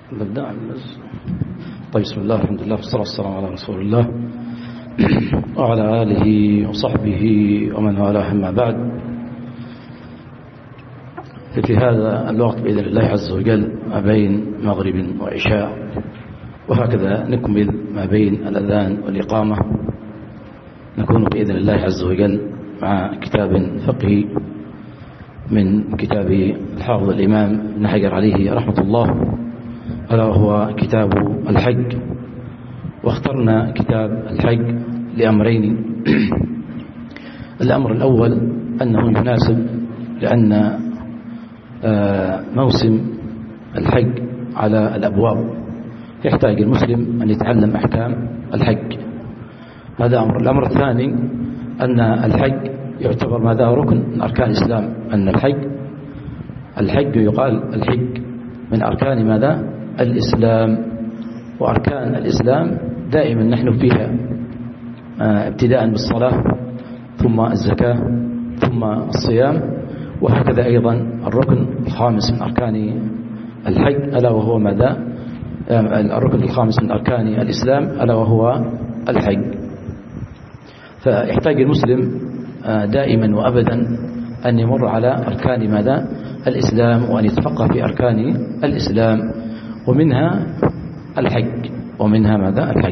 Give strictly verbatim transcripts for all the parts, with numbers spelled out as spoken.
نبدأ. طيب، بسم الله، الحمد لله، والصلاة والسلام على رسول الله وعلى آله وصحبه ومن والاه، أما بعد. في هذا الوقت بإذن الله عز وجل ما بين مغرب وعشاء، وهكذا نكمل ما بين الأذان والإقامة، نكون بإذن الله عز وجل مع كتاب فقهي من كتاب الحافظ الإمام ابن حجر عليه رحمة الله، ألا وهو كتاب الحج. واخترنا كتاب الحج لأمرين. الأمر الأول أنه يناسب لأن موسم الحج على الأبواب، يحتاج المسلم أن يتعلم أحكام الحج. هذا أمر. الأمر الثاني أن الحج يعتبر ماذا؟ ركن من أركان الإسلام. أن الحج الحج يقال الحج من أركان ماذا؟ الإسلام. وأركان الإسلام دائما نحن فيها، ابتداء بالصلاة، ثم الزكاة، ثم الصيام، وهكذا أيضا الركن الخامس من أركان الحج ألا وهو ماذا؟ الركن الخامس من أركان الإسلام ألا وهو الحج. فيحتاج المسلم دائما وأبدا أن يمر على أركان ماذا؟ الإسلام، وأن يتفقه في أركان الإسلام، ومنها الحج ومنها ماذا؟ الحج.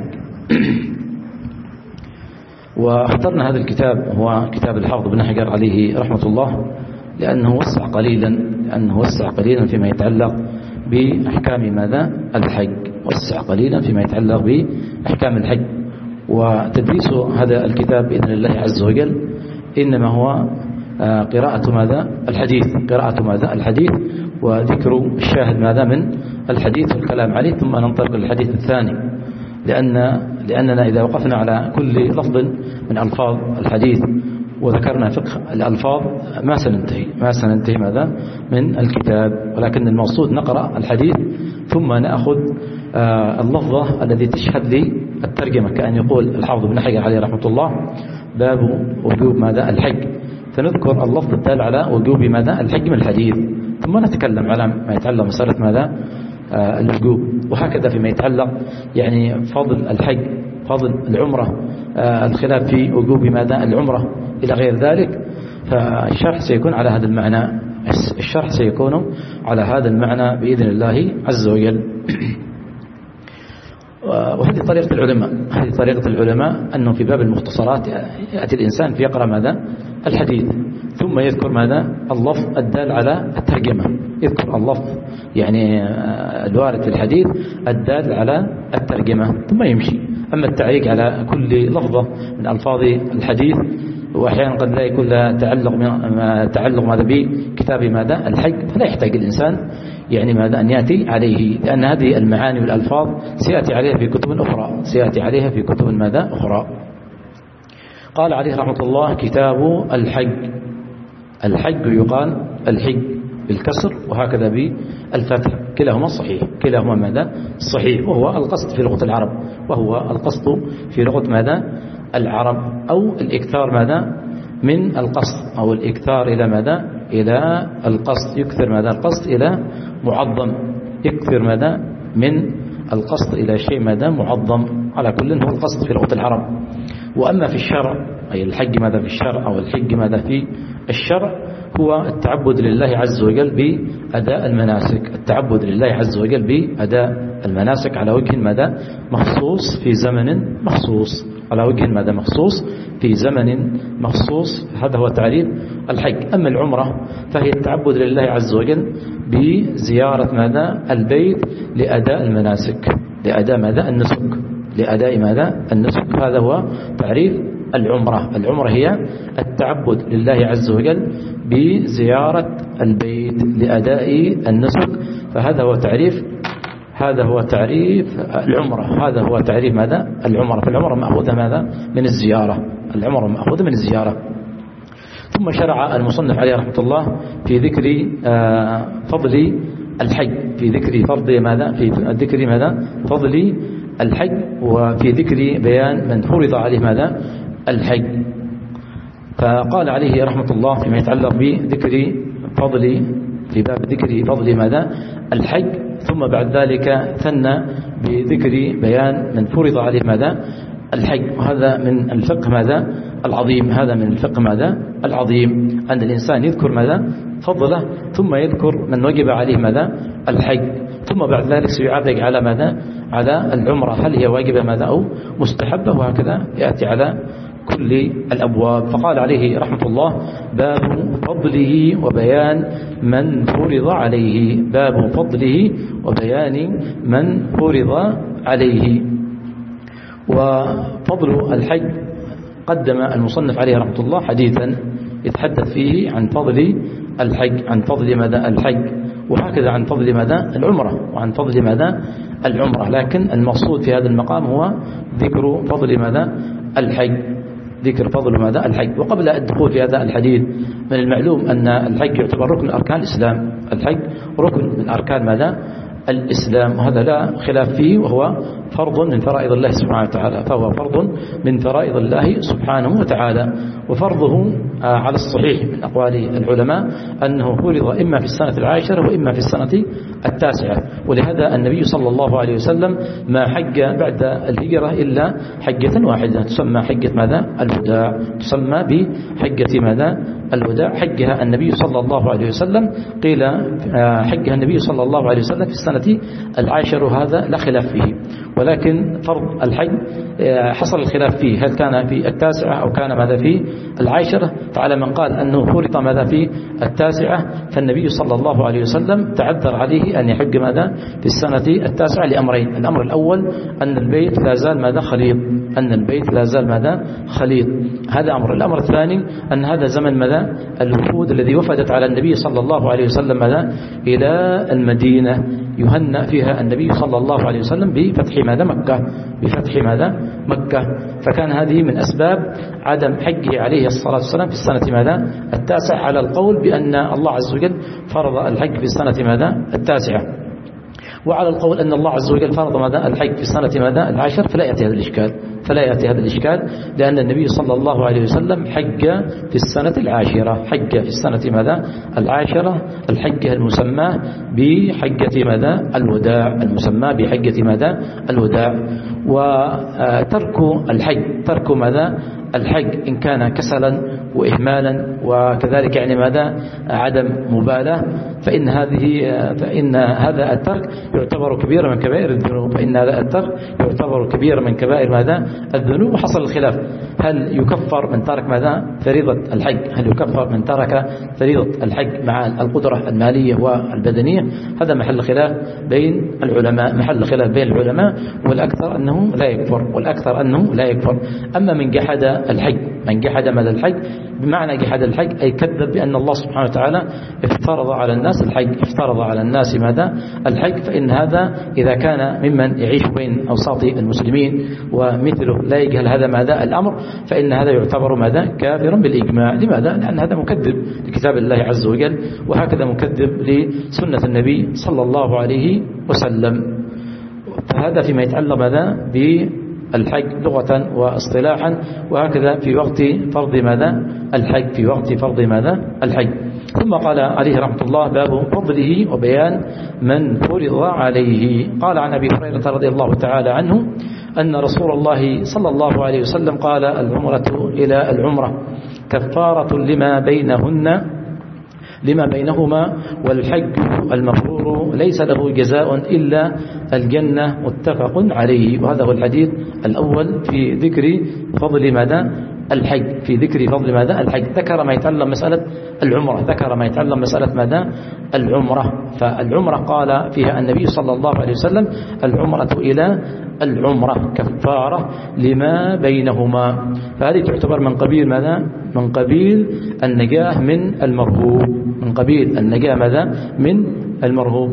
واخترنا هذا الكتاب، هو كتاب الحافظ ابن حجر عليه رحمة الله، لأنه وسع قليلا لأنه وسع قليلا فيما يتعلق بأحكام ماذا؟ الحج. وسع قليلا فيما يتعلق بأحكام الحج. وتدريس هذا الكتاب بإذن الله عز وجل إنما هو قراءة ماذا؟ الحديث قراءة ماذا؟ الحديث، وذكر الشاهد ماذا؟ من الحديث والكلام عليه، ثم ننطلق للحديث الثاني، لأن لأننا إذا وقفنا على كل لفظ من ألفاظ الحديث وذكرنا فقه الألفاظ ما سننتهي ما سننتهي ماذا؟ من الكتاب. ولكن المقصود نقرأ الحديث ثم نأخذ اللفظة الذي تشهد لي الترجمة، كأن يقول الحافظ ابن حجر عليه رحمة الله باب وجوب ماذا؟ الحج، فنذكر اللفظ الدال على وجوب ماذا؟ الحج من الحديث، ثم نتكلم على ما يتعلق مسألة ماذا؟ آه الوجوب. وهكذا فيما يتعلق يعني فضل الحج، فضل العمرة، آه الخلاف في وجوب ماذا؟ العمرة إلى غير ذلك. فالشرح سيكون على هذا المعنى الشرح سيكون على هذا المعنى بإذن الله عز وجل. وهذه طريقة العلماء هذه طريقة العلماء أنه في باب المختصرات يأتي الإنسان فيقرأ ماذا؟ الحديث، ثم يذكر ماذا؟ اللفظ الدال على الترجمة، يذكر اللفظ يعني الوارد في الحديث الدال على الترجمة، ثم يمشي. أما التعليق على كل لفظة من ألفاظ الحديث، وأحيانا قد لا يكون لها تعلق تعلق ماذا بكتاب ماذا؟ الحج، فلا يحتاج الإنسان يعني ماذا؟ أن يأتي عليه، لأن هذه المعاني والألفاظ سيأتي عليها في كتب أخرى سيأتي عليها في كتب ماذا؟ أخرى. قال عليه رحمة الله كتاب الحج. الحج يقال الحج بالكسر وهكذا بالفتح، كلاهما صحيح كلاهما ماذا؟ صحيح، وهو القصد في لغة العرب وهو القصد في لغة ماذا؟ العرب، أو الإكثار ماذا؟ من القصد، أو الإكثار إلى ماذا؟ إلى القصد، يكثر ماذا؟ القصد إلى معظم، يكثر ماذا؟ من القصد إلى شيء ماذا؟ معظم. على كل هو القصد في لغة العرب. وأما في الشرع، أي الحج ماذا في الشرع، أو الحج ماذا في الشرع، هو التعبد لله عز وجل بأداء المناسك التعبد لله عز وجل بأداء المناسك على وجه ماذا؟ مخصوص في زمن مخصوص على وجه ماذا؟ مخصوص في زمن مخصوص. هذا هو تعريف الحج. أما العمرة فهي التعبد لله عز وجل بزيارة ماذا؟ البيت لأداء المناسك، لأداء ماذا؟ النسك لأداء ماذا؟ النسك. هذا هو تعريف العمرة. العمرة هي التعبد لله عز وجل بزيارة البيت لأداء النسك. فهذا هو تعريف هذا هو تعريف العمرة هذا هو تعريف ماذا؟ العمرة. فالعمرة مأخوذة ماذا؟ من الزيارة العمرة مأخوذة من الزيارة. ثم شرع المصنف عليه رحمة الله في ذكر فضل الحج، في ذكر فضل ماذا؟ في ذكر ماذا؟ فضل الحج، وفي ذكر بيان من فرض عليه ماذا؟ الحج. فقال عليه رحمة الله فيما يتعلق بذكر فضل في باب ذكر فضل ماذا الحج، ثم بعد ذلك ثنى بذكر بيان من فرض عليه ماذا الحج. وهذا من الفقه ماذا العظيم، هذا من الفقه ماذا العظيم، أن الإنسان يذكر ماذا فضله، ثم يذكر من وجب عليه ماذا الحج، ثم بعد ذلك سيعرج على ماذا على العمرة، هل هي واجبة ماذا أو مستحبة، وهكذا يأتي على كل الأبواب. فقال عليه رحمة الله: باب فضله وبيان من فرض عليه، باب فضله وبيان من فرض عليه. وفضل الحج قدم المصنف عليه رحمة الله حديثا يتحدث فيه عن فضل الحج، عن فضل ماذا الحج، وهكذا عن فضل ماذا العمرة، وعن فضل ماذا العمرة. لكن المقصود في هذا المقام هو ذكر فضل ماذا الحج، ذكر فضل ماذا الحج. وقبل الدخول في هذا الحديث، من المعلوم أن الحج يعتبر ركن من أركان الإسلام، الحج ركن من أركان ماذا الإسلام، وهذا لا خلاف فيه، وهو فرض من فرائض الله سبحانه وتعالى، فهو فرض من فرائض الله سبحانه وتعالى. وفرضه على الصحيح من أقوال العلماء أنه فرض إما في السنة العاشرة وإما في السنة التاسعة. ولهذا النبي صلى الله عليه وسلم ما حج بعد الهجرة إلا حجة واحدة تسمى حجة ماذا الوداع، تسمى بحجة ماذا الوداع، حجها النبي صلى الله عليه وسلم. قيل حجها النبي صلى الله عليه وسلم في السنة العاشرة، وهذا لا خلاف فيه. ولكن فرض الحج حصل الخلاف فيه، هل كان في التاسعة أو كان ماذا في العاشرة. فعلى من قال أنه فرض ماذا في التاسعة، فالنبي صلى الله عليه وسلم تعذر عليه أن يحج ماذا في السنة التاسعة لأمرين: الأمر الأول أن البيت لا زال ماذا خليط، أن البيت لا زال ماذا خليط، هذا أمر. الأمر الثاني أن هذا زمن ماذا الوفود الذي وفدت على النبي صلى الله عليه وسلم ماذا إلى المدينة، يهنأ فيها النبي صلى الله عليه وسلم بفتح ماذا مكة، بفتح ماذا مكة. فكان هذه من أسباب عدم حجه عليه الصلاة والسلام في السنة ماذا التاسعة، على القول بأن الله عز وجل فرض الحج في السنة ماذا التاسعة، وعلى القول أن الله عز وجل فرض ماذا الحج في السنة ماذا العاشر. فلا يأتي هذا الإشكال، فلا يأتي هذا الإشكال، لأن النبي صلى الله عليه وسلم حج في السنة العاشرة، حج في السنة ماذا العاشرة، الحجة المسمى بحجة ماذا الوداع، المسمى بحجة ماذا الوداع. وترك الحج، ترك ماذا الحج إن كان كسلا وإهمالا وكذلك يعني ماذا عدم مبالاة، فإن هذه فإن هذا الترك يعتبر كبيرا من كبائر الذنوب، فإن هذا الترك يعتبر كبيرا من كبائر ماذا الذنوب. وحصل الخلاف، هل يكفر من ترك ماذا فريضة الحج، هل يكفر من ترك فريضة الحج مع القدرة المالية والبدنية؟ هذا محل خلاف بين العلماء، محل خلاف بين العلماء، والأكثر أنه لا يكفر، والأكثر أنه لا يكفر. أما من جحد الحج، من جحد ماذا الحج، بمعنى جحد الحج أي كذب بأن الله سبحانه وتعالى افترض على الناس الحج، افترض على الناس ماذا الحج، فإن هذا إذا كان ممن يعيش بين أوساط المسلمين ومثله لا يجهل هذا ماذا الأمر، فإن هذا يعتبر ماذا كافرا بالإجماع. لماذا؟ لأن هذا مكذب لكتاب الله عز وجل، وهكذا مكذب لسنة النبي صلى الله عليه وسلم. فهذا فيما يتعلق ماذا بالحج لغة واصطلاحا، وهكذا في وقت فرض ماذا الحج، في وقت فرض ماذا الحج. ثم قال عليه رحمة الله: باب فضله وبيان من فرض عليه. قال عن أبي هريرة رضي الله تعالى عنه أن رسول الله صلى الله عليه وسلم قال: العمرة إلى العمرة كفارة لما بينهن لما بينهما، والحج المفرور ليس له جزاء إلا الجنة، متفق عليه. وهذا هو الحديث الأول في ذكر فضل ماذا الحج، في ذكر فضل ماذا الحج. ذكر ما يتعلم مسألة العمرة، ذكر ما يتعلم مسألة ماذا العمرة. فالعمرة قال فيها النبي صلى الله عليه وسلم: العمرة إلى العمرة كفارة لما بينهما. فهذه تعتبر من قبيل ماذا من قبيل النجاة من المرهوب، من قبيل النجاة ماذا من المرهوب.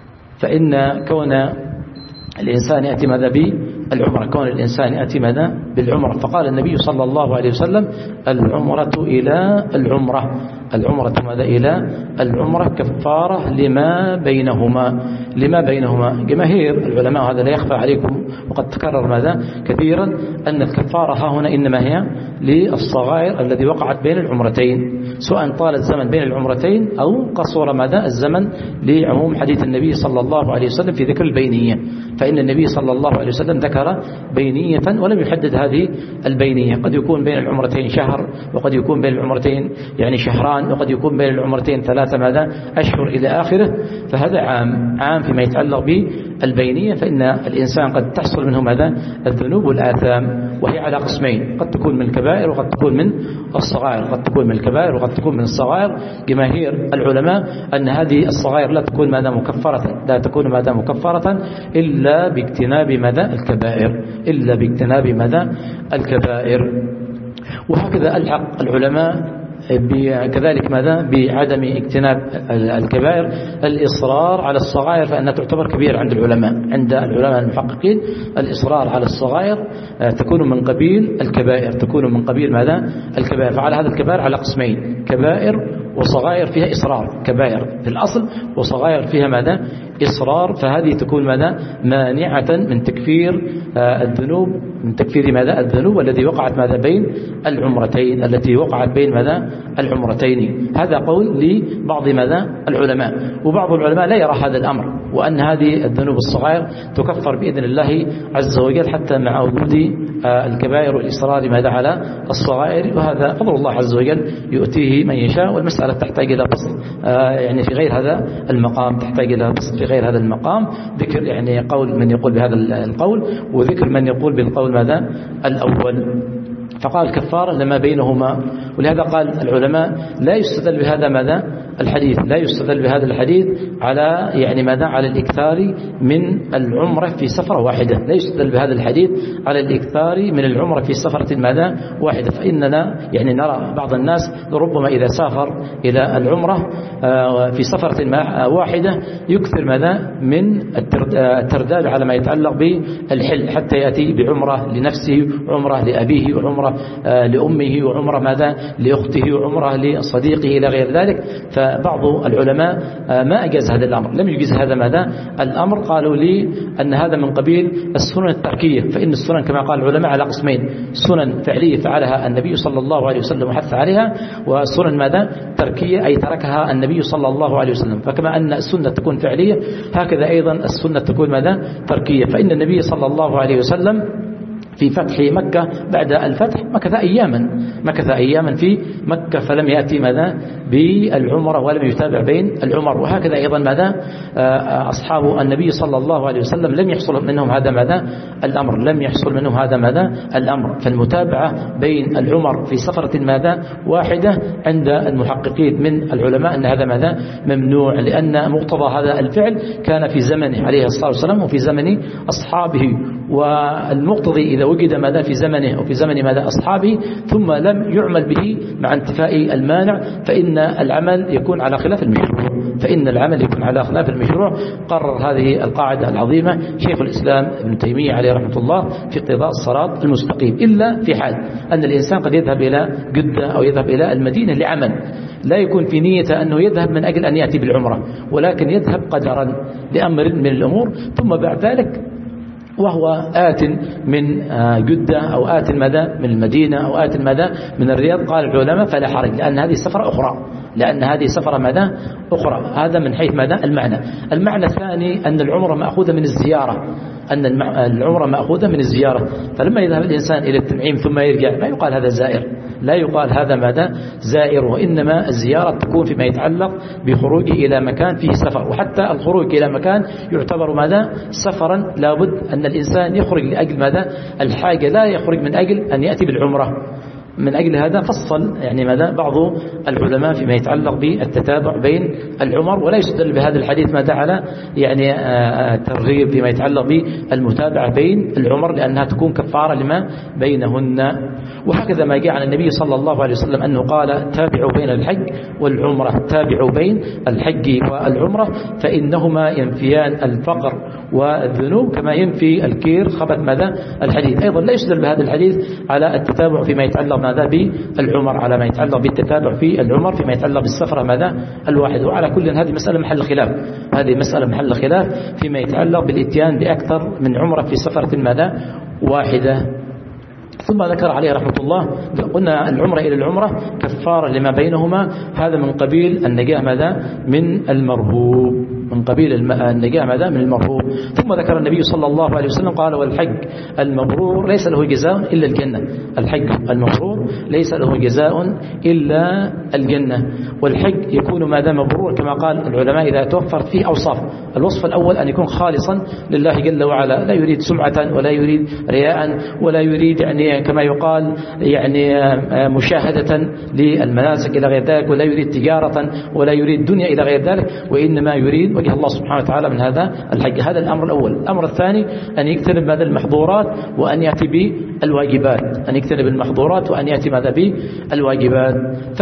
فإن كون الإنسان يأتي ماذا بالعمرة، كون الإنسان يأتي ماذا بالعمرة. فقال النبي صلى الله عليه وسلم العمرة إلى العمرة، العمرة ماذا إلى العمرة كفارة لما بينهما، لما بينهما. جماهير العلماء هذا لا يخفى عليكم وقد تكرر ماذا كثيرا أن الكفارة ها هنا إنما هي للصغائر الذي وقعت بين العمرتين، سواء طال الزمن بين العمرتين أو قصر ماذا الزمن، لعموم حديث النبي صلى الله عليه وسلم في ذكر البينية. فإن النبي صلى الله عليه وسلم ذكر بينية ولم يحدد هذه البينية، قد يكون بين العمرتين شهر، وقد يكون بين العمرتين يعني شهران، وقد يكون بين العمرتين ثلاثة ماذا أشهر إلى آخره. فهذا عام عام فيما يتعلق بالبينية. فإن الإنسان قد تحصل منه ماذا الذنوب والآثام، وهي على قسمين، قد تكون من الكبائر وقد تكون من الصغائر، قد تكون من الكبائر وقد تكون من الصغائر. جماهير العلماء أن هذه الصغائر لا تكون ماذا مكفرة، لا تكون ماذا مكفرة إلا باجتناب ماذا الكبائر، إلا باجتناب ماذا الكبائر. وهكذا ألحق العلماء كذلك ماذا بعدم اجتناب الكبائر الإصرار على الصغائر، فإنها تعتبر كبيرة عند العلماء، عند العلماء المحققين الإصرار على الصغائر تكون من قبيل الكبائر، تكون من قبيل ماذا الكبائر. فعلى هذا الكبائر على قسمين، كبائر وصغائر فيها إصرار، كبائر في الأصل وصغائر فيها ماذا إصرار. فهذه تكون ماذا مانعة من تكفير الذنوب، من تكفير ماذا الذنوب الذي وقعت ماذا بين العمرتين، التي وقعت بين ماذا العمرتين. هذا قول لبعض ماذا العلماء. وبعض العلماء لا يرى هذا الأمر، وأن هذه الذنوب الصغائر تكفر بإذن الله عز وجل حتى مع وجود الكبائر والإصرار ماذا على الصغائر. وهذا فضل الله عز وجل يؤتيه من يشاء، والمسألة تحتاج إلى بسط يعني في غير هذا المقام، تحتاج إلى بسط في غير هذا المقام، ذكر يعني قول من يقول بهذا القول وذكر من يقول بالقول ماذا الأول. فقال كفارة لما بينهما. ولهذا قال العلماء لا يستدل بهذا ماذا الحديث، لا يستدل بهذا الحديث على يعني ماذا على الإكثار من العمرة في سفرة واحدة، لا يستدل بهذا الحديث على الإكثار من العمرة في سفرة ماذا واحدة. فإننا يعني نرى بعض الناس ربما إذا سافر إلى العمرة في سفرة واحدة يكثر ماذا من الترداد على ما يتعلق بالحل، حتى يأتي بعمرة لنفسه، عمرة لأبيه، وعمرة لأمه، وعمرة ماذا لأخته، وعمرة لصديقه إلى غير ذلك. فبعض العلماء ما أجاز هذا الأمر، لم يجيز هذا ماذا الأمر. قالوا لي أن هذا من قبيل السنن التركية، فإن السنن كما قال العلماء على قسمين، سنن فعلية فعلها النبي صلى الله عليه وسلم وحث عليها، وسنن ماذا تركية أي تركها النبي صلى الله عليه وسلم. فكما أن السنة تكون فعلية هكذا أيضا السنة تكون ماذا تركية. فإن النبي صلى الله عليه وسلم في فتح مكة بعد الفتح مكث أياما، مكث أياما في مكة، فلم يأتي ماذا بالعمرة ولم يتابع بين العمر. وهكذا أيضا ماذا أصحاب النبي صلى الله عليه وسلم لم يحصل منهم هذا ماذا الأمر، لم يحصل منهم هذا ماذا الأمر. فالمتابعة بين العمر في سفرة ماذا واحدة عند المحققين من العلماء أن هذا ماذا ممنوع، لأن مقتضى هذا الفعل كان في زمنه عليه الصلاة والسلام وفي زمن أصحابه. والمقتضي إذا وجد ماذا في زمنه أو في زمن ماذا أصحابه ثم لم يعمل به مع انتفاء المانع فإن العمل يكون على خلاف المشروع، فإن العمل يكون على خلاف المشروع. قرر هذه القاعدة العظيمة شيخ الإسلام ابن تيمية عليه رحمة الله في اقتضاء الصراط المستقيم، إلا في حال أن الإنسان قد يذهب إلى جدة أو يذهب إلى المدينة لعمل، لا يكون في نية أنه يذهب من أجل أن يأتي بالعمرة، ولكن يذهب قدرا لأمر من الأمور، ثم بعد ذلك وهو آت من جدة أو آت ماذا من المدينة أو آت ماذا من الرياض، قال العلماء فلا حرج، لأن هذه سفرة أخرى، لأن هذه سفرة ماذا أخرى. هذا من حيث ماذا المعنى. المعنى الثاني أن العمرة مأخوذة من الزيارة، أن العمرة مأخوذة من الزيارة. فلما يذهب الإنسان إلى التنعيم ثم يرجع لا يقال هذا زائر، لا يقال هذا ماذا زائر، وإنما الزيارة تكون فيما يتعلق بخروجه إلى مكان فيه سفر. وحتى الخروج إلى مكان يعتبر ماذا سفرا، لابد أن الإنسان يخرج لأجل ماذا الحاجة، لا يخرج من أجل أن يأتي بالعمرة. من أجل هذا فصل يعني ماذا بعض العلماء فيما يتعلق بالتتابع بين العمر، ولا يستدل بهذا الحديث ماذا على يعني ترغيب فيما يتعلق بالمتابعة بين العمر، لأنها تكون كفارة لما بينهن. وهكذا ما جاء عن النبي صلى الله عليه وسلم أنه قال تابعوا بين الحج والعمرة، تابعوا بين الحج والعمرة فإنهما ينفيان الفقر والذنوب كما ينفي الكير خبث ماذا الحديد. أيضا لا يستدل بهذا الحديث على التتابع فيما يتعلق ماذا بالعمر، على ما يتعلق بالتتابع في العمر فيما يتعلق بالسفرة ماذا الواحد. وعلى كل هذه مسألة محل خلاف، هذه مسألة محل خلاف فيما يتعلق بالاتيان بأكثر من عمرة في سفرة ماذا واحدة. ثم ذكر عليه رحمة الله قلنا العمرة إلى العمرة كفارة لما بينهما، هذا من قبيل النجاة ماذا من المرهوب، من قبيل النجاة ماذا من المرهوب. ثم ذكر النبي صلى الله عليه وسلم قال والحج المبرور ليس له جزاء إلا الجنة، الحج المبرور ليس له جزاء إلا الجنة. والحج يكون ماذا مبرور كما قال العلماء إذا توفرت فيه أوصاف. الوصف الأول أن يكون خالصا لله جل وعلا، لا يريد سمعة ولا يريد رياء ولا يريد يعني كما يقال يعني مشاهدة للمناسك إلى غير ذلك، ولا يريد تجارة ولا يريد دنيا إلى غير ذلك، وإنما يريد وجه الله سبحانه وتعالى من هذا الحج. هذا الأمر الأول. الأمر الثاني أن يجتنب ماذا المحظورات وأن يأتي بالواجبات، أن يجتنب المحظورات وأن يأتي ماذا بالواجبات،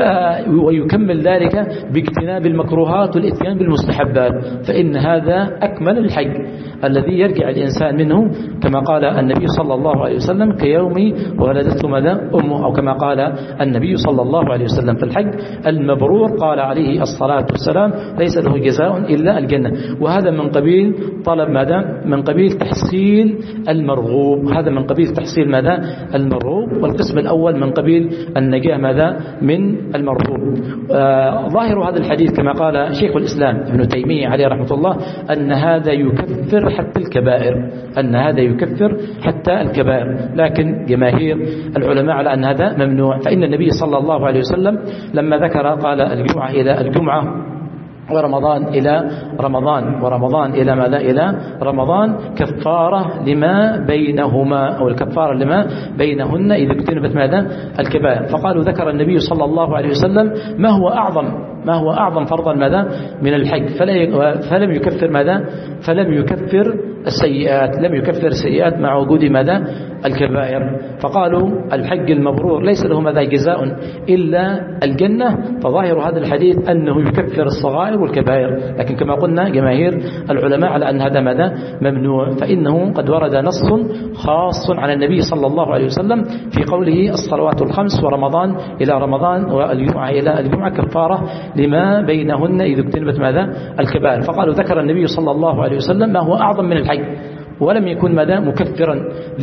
ويكمل ذلك باجتناب المكروهات والإتيان بالمستحبات، فإن هذا أكمل الحج الذي يرجع الإنسان منه كما قال النبي صلى الله عليه وسلم كيوم ولدته ماذا أمه، أو كما قال النبي صلى الله عليه وسلم. في الحج المبرور قال عليه الصلاة والسلام ليس له جزاء إلا الجنة. وهذا من قبيل طلب ماذا من قبيل تحصيل المرغوب، هذا من قبيل تحصيل ماذا المرغوب. والقسم الأول من قبيل النجاة ماذا من المرغوب. آه ظاهر هذا الحديث كما قال شيخ الإسلام ابن تيمية عليه رحمة الله أن هذا يكفر حتى الكبائر، أن هذا يكفر حتى الكبائر، لكن جماهير العلماء على أن هذا ممنوع. فإن النبي صلى الله عليه وسلم لما ذكر قال الجمعة إلى الجمعة ورمضان إلى رمضان ورمضان إلى ماذا إلى رمضان كفارة لما بينهما، أو الكفارة لما بينهن إذا اجتنبت ماذا الكبائر. فقالوا ذكر النبي صلى الله عليه وسلم ما هو أعظم ما هو أعظم فرضا ماذا من الحج، فلم يكفر ماذا فلم يكفر السيئات، لم يكفر السيئات مع وجود ماذا الكبائر. فقالوا الحج المبرور ليس له ماذا جزاء إلا الجنة، فظاهر هذا الحديث أنه يكفر الصغائر والكبائر، لكن كما قلنا جماهير العلماء على أن هذا ماذا ممنوع، فإنه قد ورد نص خاص على النبي صلى الله عليه وسلم في قوله الصلوات الخمس ورمضان إلى رمضان والجمعة إلى الجمعة كفارة لما بينهن إذا اجتنبت ماذا الكبائر. فقالوا ذكر النبي صلى الله عليه وسلم ما هو أعظم من الحج، ولم يكن ماذا مكفرا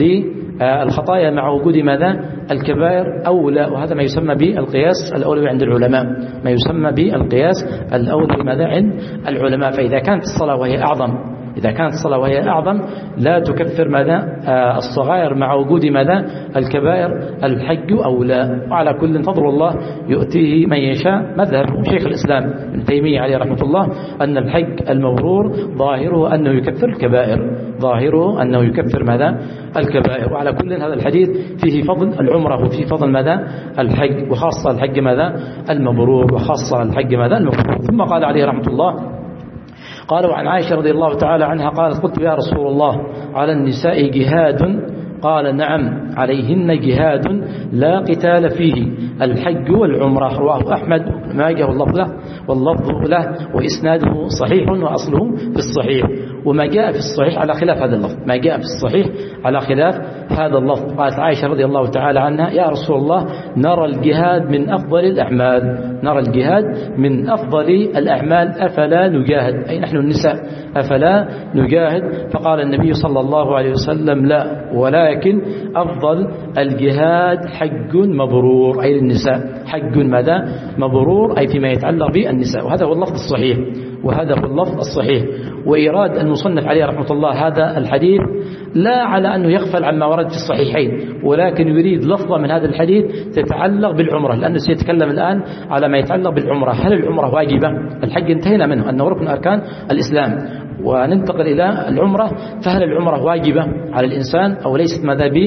للخطايا مع وجود ماذا الكبائر أو لا. وهذا ما يسمى بالقياس الأولوي عند العلماء، ما يسمى بالقياس الأولوي ماذا عند العلماء. فإذا كانت الصلاة وهي أعظم إذا كانت الصلاة وهي أعظم لا تكفر ماذا الصغائر مع وجود ماذا الكبائر الحج أو لا. وعلى كل فضل الله يؤتيه من يشاء. مذهب شيخ الإسلام ابن تيمية عليه رحمة الله أن الحج المبرور ظاهره أنه يكفر الكبائر، ظاهره أنه يكفر ماذا الكبائر. وعلى كل هذا الحديث فيه فضل العمرة وفيه فضل ماذا الحج، وخاصة الحج ماذا المبرور، وخاصة الحج ماذا المبرور. ثم قال عليه رحمة الله قالوا عن عائشة رضي الله تعالى عنها قالت قلت يا رسول الله على النساء جهاد؟ قال نعم عليهن جهاد لا قتال فيه الحج والعمرة. رواه أحمد ما جاء واللفظ له واللفظ له وإسناده صحيح وأصله في الصحيح. وما جاء في الصحيح على خلاف هذا اللفظ، ما جاء في الصحيح على خلاف هذا اللفظ. قالت عائشة رضي الله تعالى عنها يا رسول الله نرى الجهاد من أفضل الأعمال، نرى الجهاد من أفضل الأعمال أفلا نجاهد، أي نحن النساء أفلا نجاهد؟ فقال النبي صلى الله عليه وسلم لا، ولكن أفضل الجهاد حج مبرور، أي للنساء حج ماذا مبرور، أي فيما يتعلق بالنساء. وهذا هو اللفظ الصحيح، وهذا هو اللفظ الصحيح. وإيراد المصنف عليه رحمة الله هذا الحديث لا على أنه يغفل عما ورد في الصحيحين، ولكن يريد لفظة من هذا الحديث تتعلق بالعمرة، لأنه سيتكلم الآن على ما يتعلق بالعمرة. هل العمرة واجبة؟ الحج انتهينا منه أنه ركن أركان الإسلام، وننتقل إلى العمرة. فهل العمرة واجبة على الإنسان أو ليست ماذا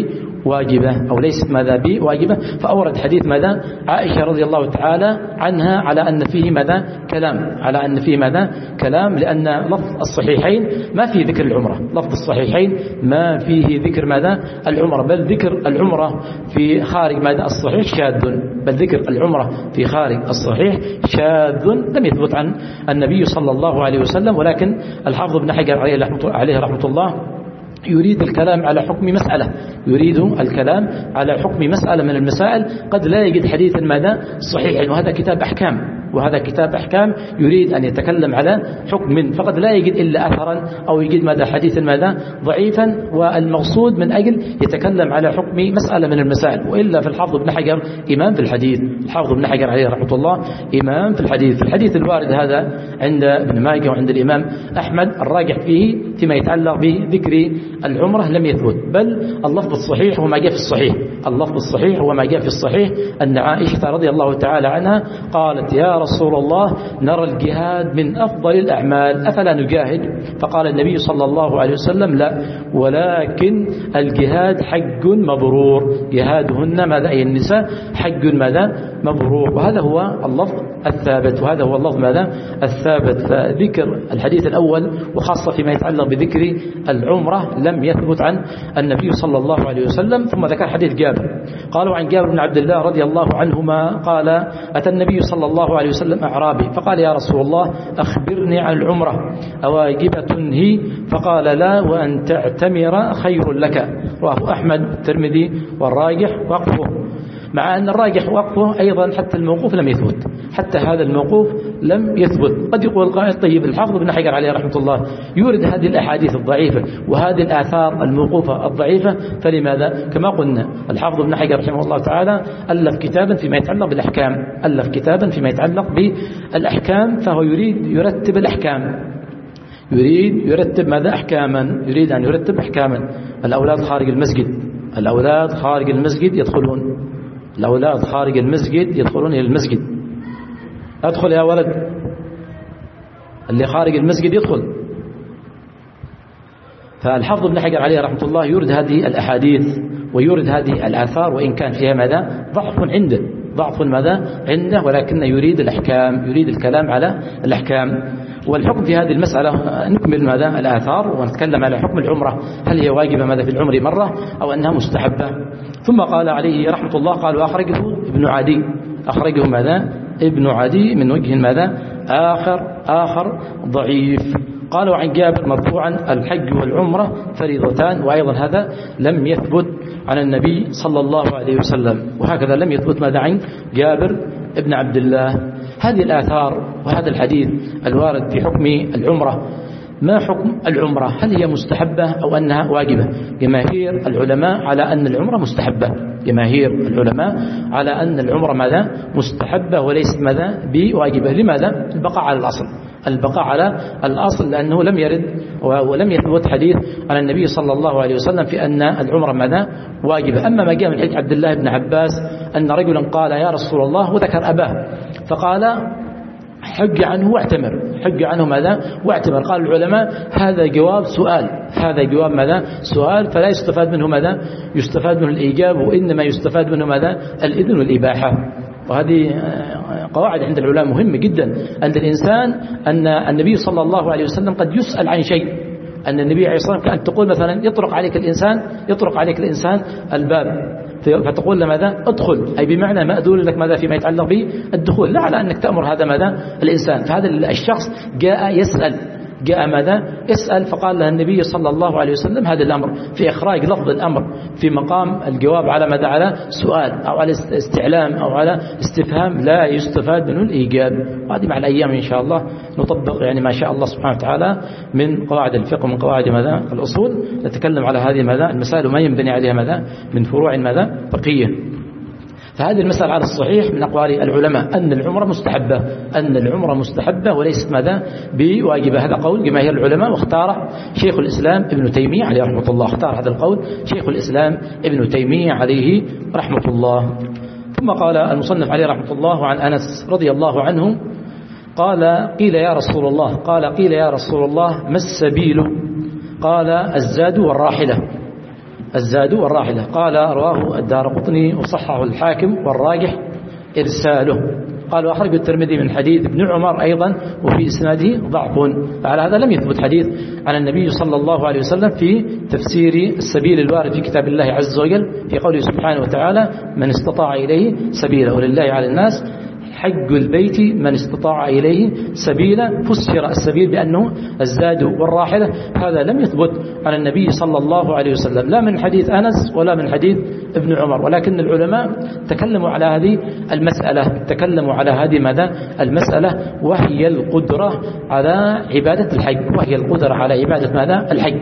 واجبة أو ليست ماذا بواجبة. فأورد حديث ماذا عائشة رضي الله تعالى عنها على أن فيه ماذا كلام، على أن فيه ماذا كلام، لأن لفظ الصحيحين ما فيه ذكر العمرة، لفظ الصحيحين ما فيه ذكر ماذا العمرة، بل ذكر العمرة في خارج ماذا الصحيح شاذ، بل ذكر العمرة في خارج الصحيح شاذ لم يثبت عن النبي صلى الله عليه وسلم. ولكن الحافظ ابن حجر عليه رحمة الله يريد الكلام على حكم مسألة، يريد الكلام على حكم مسألة من المسائل قد لا يجد حديثا ماذا صحيحا، وهذا كتاب أحكام، وهذا كتاب أحكام يريد أن يتكلم على حكم، فقد لا يجد إلا أثرا أو يجد ماذا حديثا ماذا ضعيفا، والمقصود من أجل يتكلم على حكم مسألة من المسائل. وإلا في الحافظ ابن حجر إمام في الحديث، الحافظ ابن حجر عليه رحمة الله إمام في الحديث. في الحديث الوارد هذا عند ابن ماجه وعند الإمام أحمد الراجح فيه فيما يتعلق بذكر العمرة لم يثبت، بل اللفظ الصحيح هو ما جاء في الصحيح، اللفظ الصحيح هو ما جاء في الصحيح أن عائشة رضي الله تعالى عنها قالت يا رسول الله نرى الجهاد من أفضل الأعمال أفلا نجاهد؟ فقال النبي صلى الله عليه وسلم لا، ولكن الجهاد حج مبرور، جهادهن ماذا أي النساء حج ماذا مبرور. وهذا هو اللفظ الثابت، وهذا هو اللفظ ماذا الثابت. فذكر الحديث الأول وخاصة فيما يتعلق بذكر العمرة لم يثبت عن النبي صلى الله عليه وسلم. ثم ذكر حديث جابر، قالوا عن جابر بن عبد الله رضي الله عنهما قال أتى النبي صلى الله عليه وسلم أعرابي فقال يا رسول الله أخبرني عن العمرة أواجبة هي؟ فقال لا، وأن تعتمر خير لك. رواه أحمد الترمذي والراجح وقفه، مع أن الراجح وقفه أيضا حتى الموقوف لم يثبت، حتى هذا الموقوف لم يثبت. قد يقول القائل طيب الحافظ ابن حجر عليه رحمة الله يورد هذه الأحاديث الضعيفة وهذه الآثار الموقوفة الضعيفة، فلماذا؟ كما قلنا الحافظ ابن حجر رحمه الله تعالى ألف كتابا فيما يتعلق بالأحكام، ألف كتابا فيما يتعلق بالأحكام، فهو يريد يرتب الأحكام، يريد يرتب ماذا أحكاما، يريد أن يرتب أحكاما. الأولاد خارج المسجد، الأولاد خارج المسجد يدخلون، الأولاد خارج المسجد يدخلون إلى المسجد، أدخل يا ولد، اللي خارج المسجد يدخل. فالحافظ ابن حجر عليه رحمة الله يورد هذه الأحاديث ويورد هذه الآثار وإن كان فيها ماذا ضعف عنده، ضعف ماذا عنده، ولكن يريد الأحكام، يريد الكلام على الأحكام. والحكم في هذه المسألة نكمل ماذا الآثار ونتكلم على حكم العمرة، هل هي واجبة ماذا في العمر مرة أو أنها مستحبة. ثم قال عليه رحمة الله قال وأخرجه ابن عدي، أخرجه ماذا ابن عدي من وجه ماذا آخر آخر ضعيف. قالوا عن جابر مرفوعا الحج والعمرة فريضتان، وأيضا هذا لم يثبت عن النبي صلى الله عليه وسلم، وهكذا لم يثبت ماذا عن جابر ابن عبد الله. هذه الآثار وهذا الحديث الوارد في حكم العمرة، ما حكم العمرة؟ هل هي مستحبة أو أنها واجبة؟ جماهير العلماء على أن العمرة مستحبة، جماهير العلماء على أن العمرة ماذا مستحبة وليست ماذا بواجبة. لماذا؟ البقاء على الأصل، البقاء على الأصل، لأنه لم يرد ولم يثبت حديث عن النبي صلى الله عليه وسلم في أن العمرة ماذا واجبة. أما ما جاء من حديث عبد الله بن عباس أن رجلا قال يا رسول الله وذكر أباه فقال حج عنه واعتمر، حج عنه ماذا واعتمر. قال العلماء هذا جواب سؤال، هذا جواب ماذا سؤال، فلا يستفاد منه ماذا يستفاد منه الإيجاب، وإنما يستفاد منه ماذا الإذن والإباحة. وهذه قواعد عند العلماء مهمة جدا عند الإنسان، أن النبي صلى الله عليه وسلم قد يسأل عن شيء، أن النبي عليه الصلاة والسلام كأن تقول مثلا يطرق عليك الإنسان يطرق عليك الإنسان الباب فتقول له ماذا ادخل، أي بمعنى مأذون لك ماذا فيما يتعلق بالدخول، لا على أنك تأمر هذا ماذا الإنسان. فهذا الشخص جاء يسأل، جاء ماذا اسأل، فقال له النبي صلى الله عليه وسلم هذا الأمر في إخراج لفظ الأمر في مقام الجواب على ماذا على سؤال أو على استعلام أو على استفهام لا يستفاد منه الإيجاب. وهذه مع الأيام إن شاء الله نطبق يعني ما شاء الله سبحانه وتعالى من قواعد الفقه ومن قواعد ماذا الأصول، نتكلم على هذه ماذا المسائل وما ينبني عليها ماذا من فروع ماذا فقهية. فهذه المسألة على الصحيح من أقوال العلماء أن العمرة مستحبة، أن العمرة مستحبة وليست ماذا بواجبة. هذا قول جماهير العلماء، واختار شيخ الإسلام ابن تيمية عليه رحمة الله، اختار هذا القول شيخ الإسلام ابن تيمية عليه رحمة الله. ثم قال المصنف عليه رحمة الله عن أنس رضي الله عنه قال قيل يا رسول الله قال قيل يا رسول الله ما السبيل؟ قال الزاد والراحلة. الزاد والراحلة. قال رواه الدارقطني وصححه الحاكم والراجح إرساله. قال وأخرج الترمذي من حديث ابن عمر أيضا وفي إسناده ضعف. فعلى هذا لم يثبت حديث عن النبي صلى الله عليه وسلم في تفسير السبيل الوارد في كتاب الله عز وجل في قوله سبحانه وتعالى من استطاع إليه سبيلا ولله على الناس حج البيت من استطاع إليه سبيلا. فسر السبيل بأنه الزاد والراحلة. هذا لم يثبت عن النبي صلى الله عليه وسلم لا من حديث أنس ولا من حديث ابن عمر، ولكن العلماء تكلموا على هذه المسألة تكلموا على هذه ماذا المسألة وهي القدرة على عبادة الحج وهي القدرة على عبادة ماذا الحج.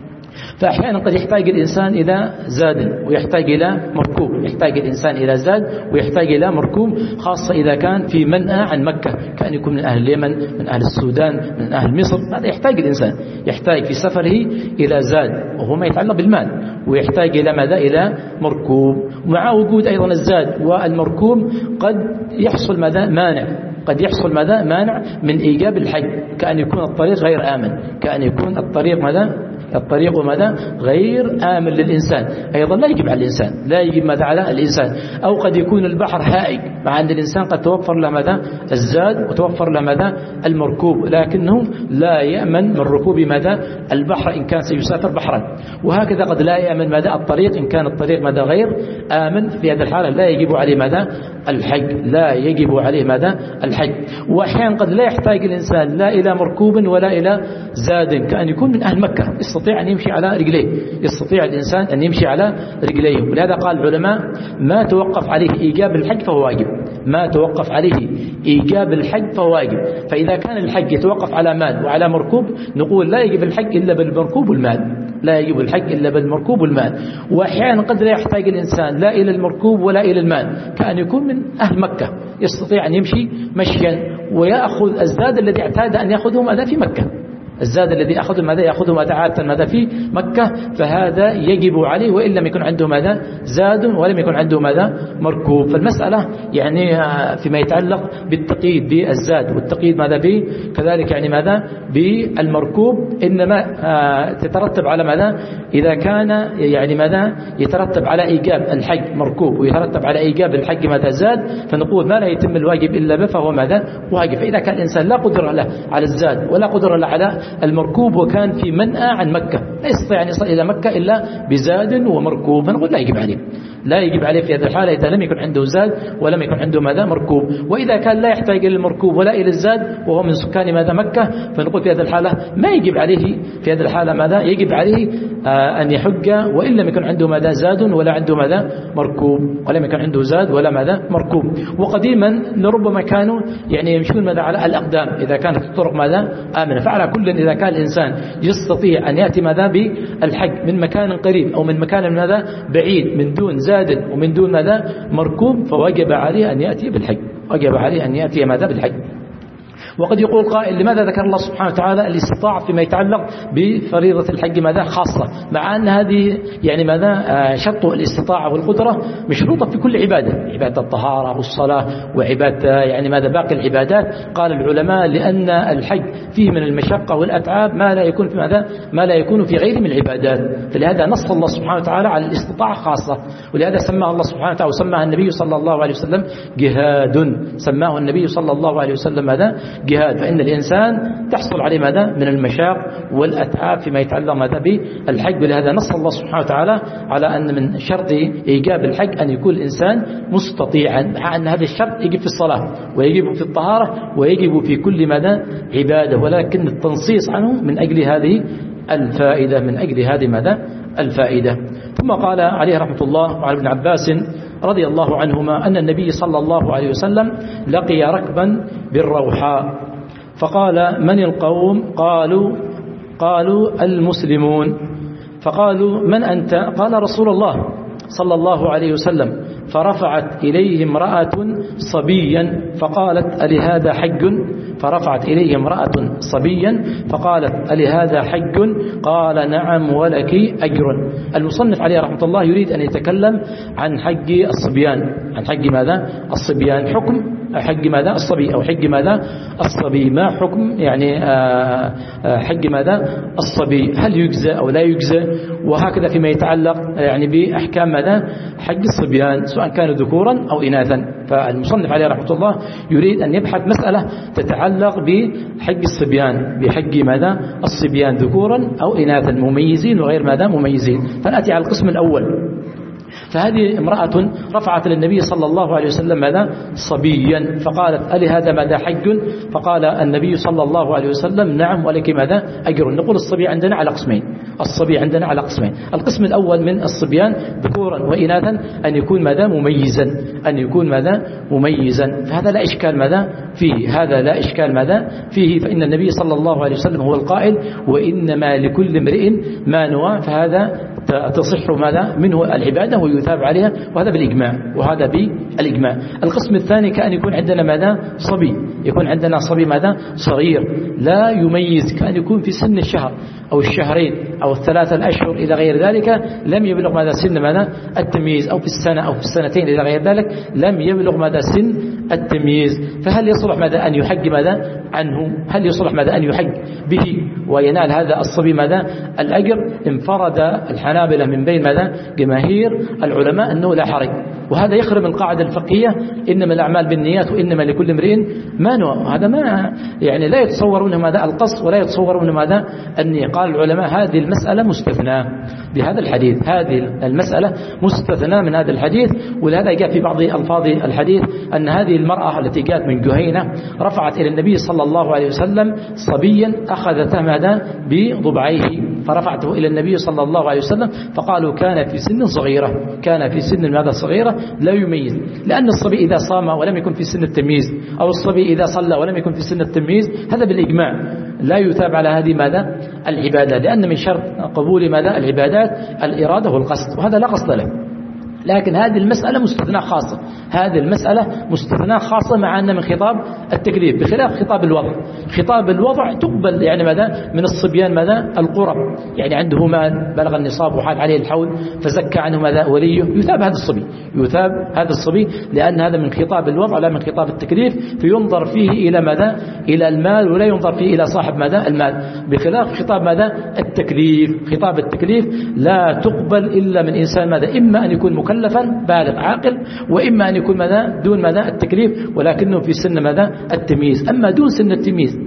فأحيانا قد يحتاج الإنسان إلى زاد ويحتاج إلى مركوب، يحتاج الإنسان إلى زاد ويحتاج إلى مركوب، خاصة إذا كان في منأى عن مكة، كأن يكون من أهل اليمن من أهل السودان من أهل مصر. هذا يحتاج الإنسان يحتاج في سفره إلى زاد وهو ما يتعلق بالمال، ويحتاج إلى ماذا إلى مركوب. ومع وجود أيضا الزاد والمركوب قد يحصل ماذا مانع قد يحصل ماذا مانع من إيجاب الحج، كأن يكون الطريق غير آمن، كأن يكون الطريق ماذا الطريق ماذا غير آمن للإنسان، أيضا لا يجب على الإنسان لا يجب ماذا على الإنسان. أو قد يكون البحر هائج، مع أن الإنسان قد توفر له ماذا الزاد وتوفر له ماذا المركوب، لكنه لا يأمن من ركوب ماذا البحر إن كان سيسافر بحرا. وهكذا قد لا يأمن ماذا الطريق إن كان الطريق ماذا غير آمن. في هذه الحالة لا يجب عليه ماذا الحج لا يجب عليه ماذا الحج. وأحيانا قد لا يحتاج الإنسان لا إلى مركوب ولا إلى زاد، كأن يكون من أهل مكة يستطيع أن يمشي على رجليه يستطيع الإنسان أن يمشي على رجليه. ولهذا قال العلماء ما توقف عليه إيجاب الحج فهو واجب ما توقف عليه إيجاب الحج فهو واجب. فإذا كان الحج يتوقف على مال وعلى مركوب نقول لا يجب الحج إلا بالمركوب والمال لا يجب الحج إلا بالمركوب والمال. وأحيانا قد لا يحتاج الإنسان لا إلى المركوب ولا إلى المال، كأن يكون من أهل مكة يستطيع أن يمشي مشيا ويأخذ الزاد الذي اعتاد أن يأخذه ماذا في مكة الزاد الذي أخذه ماذا يأخذه ماذا عادة ماذا في مكة، فهذا يجب عليه وإن لم يكن عنده ماذا زاد ولم يكن عنده ماذا مركوب. فالمسألة يعني فيما يتعلق بالتقييد بالزاد والتقييد ماذا به كذلك يعني ماذا بالمركوب إنما تترتب على ماذا إذا كان يعني ماذا يترتب على إيجاب الحج مركوب ويترتب على إيجاب الحج ماذا زاد، فنقول ما لا يتم الواجب إلا به فهو ماذا واجب. فإذا كان الإنسان لا قدر له على الزاد ولا قدر له على المركوب وكان في منأى عن مكة لا يستطيع أن يصل إلى مكة إلا بزاد ومركوب، فنقول لا يجب عليه لا يجب عليه في هذه الحالة إذا لم يكن عنده زاد ولم يكن عنده ماذا مركوب. وإذا كان لا يحتاج إلى المركوب ولا إلى الزاد وهو من سكان ماذا مكة فنقول في هذه الحالة ما يجب عليه في هذه الحالة ماذا يجب عليه آه أن يحج وإن لم يكن عنده ماذا زاد ولا عنده ماذا مركوب ولم يكن عنده زاد ولا ماذا مركوب. وقديما لربما كانوا يعني يمشون ماذا على الأقدام إذا كانت الطرق ماذا آمنة. فعلى كل إذا كان الإنسان يستطيع أن يأتي ماذا بالحج من مكان قريب أو من مكان ماذا بعيد من دون زاد ومن دون ماذا مركوب فوجب عليه أن يأتي بالحج وجب عليه أن يأتي ماذا بالحج. وقد يقول قائل لماذا ذكر الله سبحانه وتعالى الاستطاعة فيما يتعلق بفريضة الحج ماذا خاصة، مع أن هذه يعني ماذا شرط الاستطاعة والقدرة مشروطة في كل عبادة عبادة الطهارة والصلاة وعبادة يعني ماذا باقي العبادات. قال العلماء لأن الحج فيه من المشقة والأتعاب ما لا يكون في ماذا ما لا يكون في غيره من العبادات، فلهذا نص الله سبحانه وتعالى على الاستطاعة خاصة. ولهذا سماه الله سبحانه وتعالى وسماه النبي صلى الله عليه وسلم جهاد سماه النبي صلى الله عليه وسلم ماذا جهاد. فإن الإنسان تحصل عليه ماذا من المشاق والأتعاب فيما يتعلق ماذا بالحج. ولهذا نص الله سبحانه وتعالى على أن من شرط إيجاب الحج أن يكون الإنسان مستطيعا، مع أن هذا الشرط يجب في الصلاة ويجب في الطهارة ويجب في كل ماذا عبادة، ولكن التنصيص عنه من أجل هذه الفائدة من أجل هذه ماذا الفائدة. ثم قال عليه رحمة الله وعن ابن عباس رضي الله عنهما أن النبي صلى الله عليه وسلم لقي ركبا بالروحاء فقال من القوم؟ قالوا قالوا المسلمون. فقالوا من أنت؟ قال رسول الله صلى الله عليه وسلم. فرفعت إليه امرأة صبيا فقالت ألهذا حج؟ فرفعت إليه امرأة صبيا فقالت ألي هذا حج؟ قال نعم ولك أجر. المصنف عليه رحمة الله يريد أن يتكلم عن حج الصبيان. عن حج ماذا؟ الصبيان. حكم حج ماذا؟ الصبي، أو حج ماذا؟ الصبي. ما حكم يعني حج ماذا؟ الصبي، هل يجزى أو لا يجزى؟ وهكذا فيما يتعلق يعني بأحكام ماذا؟ حج الصبيان سواء كانوا ذكورا أو إناثا. فالمصنف عليه رحمة الله يريد أن يبحث مسألة تتعلق بحج الصبيان، بحج ماذا؟ الصبيان ذكورا أو إناثا، مميزين وغير ماذا؟ مميزين. فنأتي على القسم الأول. فهذه امرأة رفعت للنبي صلى الله عليه وسلم ماذا؟ صبيا، فقالت ألي هذا ماذا؟ حج؟ فقال النبي صلى الله عليه وسلم نعم ولك ماذا؟ أجر. نقول الصبي عندنا على قسمين. الصبي عندنا على قسمين. القسم الأول من الصبيان ذكورا وإناثا أن يكون ماذا؟ مميزا. أن يكون ماذا؟ مميزا. فهذا لا إشكال ماذا؟ فيه. هذا لا إشكال ماذا؟ فيه. فإن النبي صلى الله عليه وسلم هو القائل وإنما لكل امرئ ما نوى. فهذا تصح ماذا؟ منه العبادة ويثاب عليها، وهذا بالإجماع، وهذا بالإجماع. القسم الثاني كأن يكون عندنا ماذا؟ صبي. يكون عندنا صبي ماذا؟ صغير لا يميز، كأن يكون في سن الشهر أو الشهرين أو الثلاثة الأشهر إلى غير ذلك، لم يبلغ ماذا؟ سن ماذا؟ التمييز، أو في السنة أو في السنتين إلى غير ذلك لم يبلغ ماذا؟ سن التمييز. فهل يصلح ماذا؟ أن يحج ماذا؟ عنه؟ هل يصلح ماذا؟ أن يحج به وينال هذا الصبي ماذا؟ الأجر؟ انفرد الحنابلة من بين ماذا؟ جماهير العلماء أنه لا حرج. وهذا يخرم القاعدة الفقهية إنما الأعمال بالنيات وإنما لكل امرئ ما نوى. هذا ما يعني لا يتصورون ماذا؟ القصد، ولا يتصورون ماذا؟ أن قال العلماء هذه المسألة مستثنى بهذا الحديث. هذه المسألة مستثنى من هذا الحديث. ولهذا جاء في بعض ألفاظ الحديث أن هذه المرأة التي جاءت من جهينة رفعت إلى النبي صلى الله عليه وسلم صبيا أخذته ماذا؟ بضبعيه، فرفعته إلى النبي صلى الله عليه وسلم فقالوا كان في سن صغيرة، كان في سن ماذا؟ صغيرة لا يميز. لأن الصبي إذا صام ولم يكن في سن التمييز، أو الصبي إذا صلى ولم يكن في سن التمييز، هذا بالإجماع لا يثاب على هذه ماذا؟ العبادة، لأن من شرط قبول ماذا؟ العبادات الإرادة والقصد، وهذا لا قصد له. لكن هذه المسألة مستثنى خاصة. هذه المسألة مستثنى خاصة مع أن من خطاب التكليف، بخلاف خطاب الوضع. خطاب الوضع تقبل يعني ماذا؟ من الصبيان ماذا؟ القرب، يعني عنده مال بلغ النصاب وحال عليه الحول فزكى عنه ماذا؟ وليه، يثاب هذا الصبي، يثاب هذا الصبي، لأن هذا من خطاب الوضع لا من خطاب التكليف. فينظر فيه إلى ماذا؟ إلى المال، ولا ينظر فيه إلى صاحب ماذا؟ المال. بخلاف خطاب ماذا؟ التكليف. خطاب التكليف لا تقبل إلا من إنسان ماذا؟ إما أن يكون مكلفا بالغ عاقل، وإما أن يكون ماذا؟ دون ماذا؟ التكليف، ولكنه في سن ماذا؟ التمييز. أما دون سن التمييز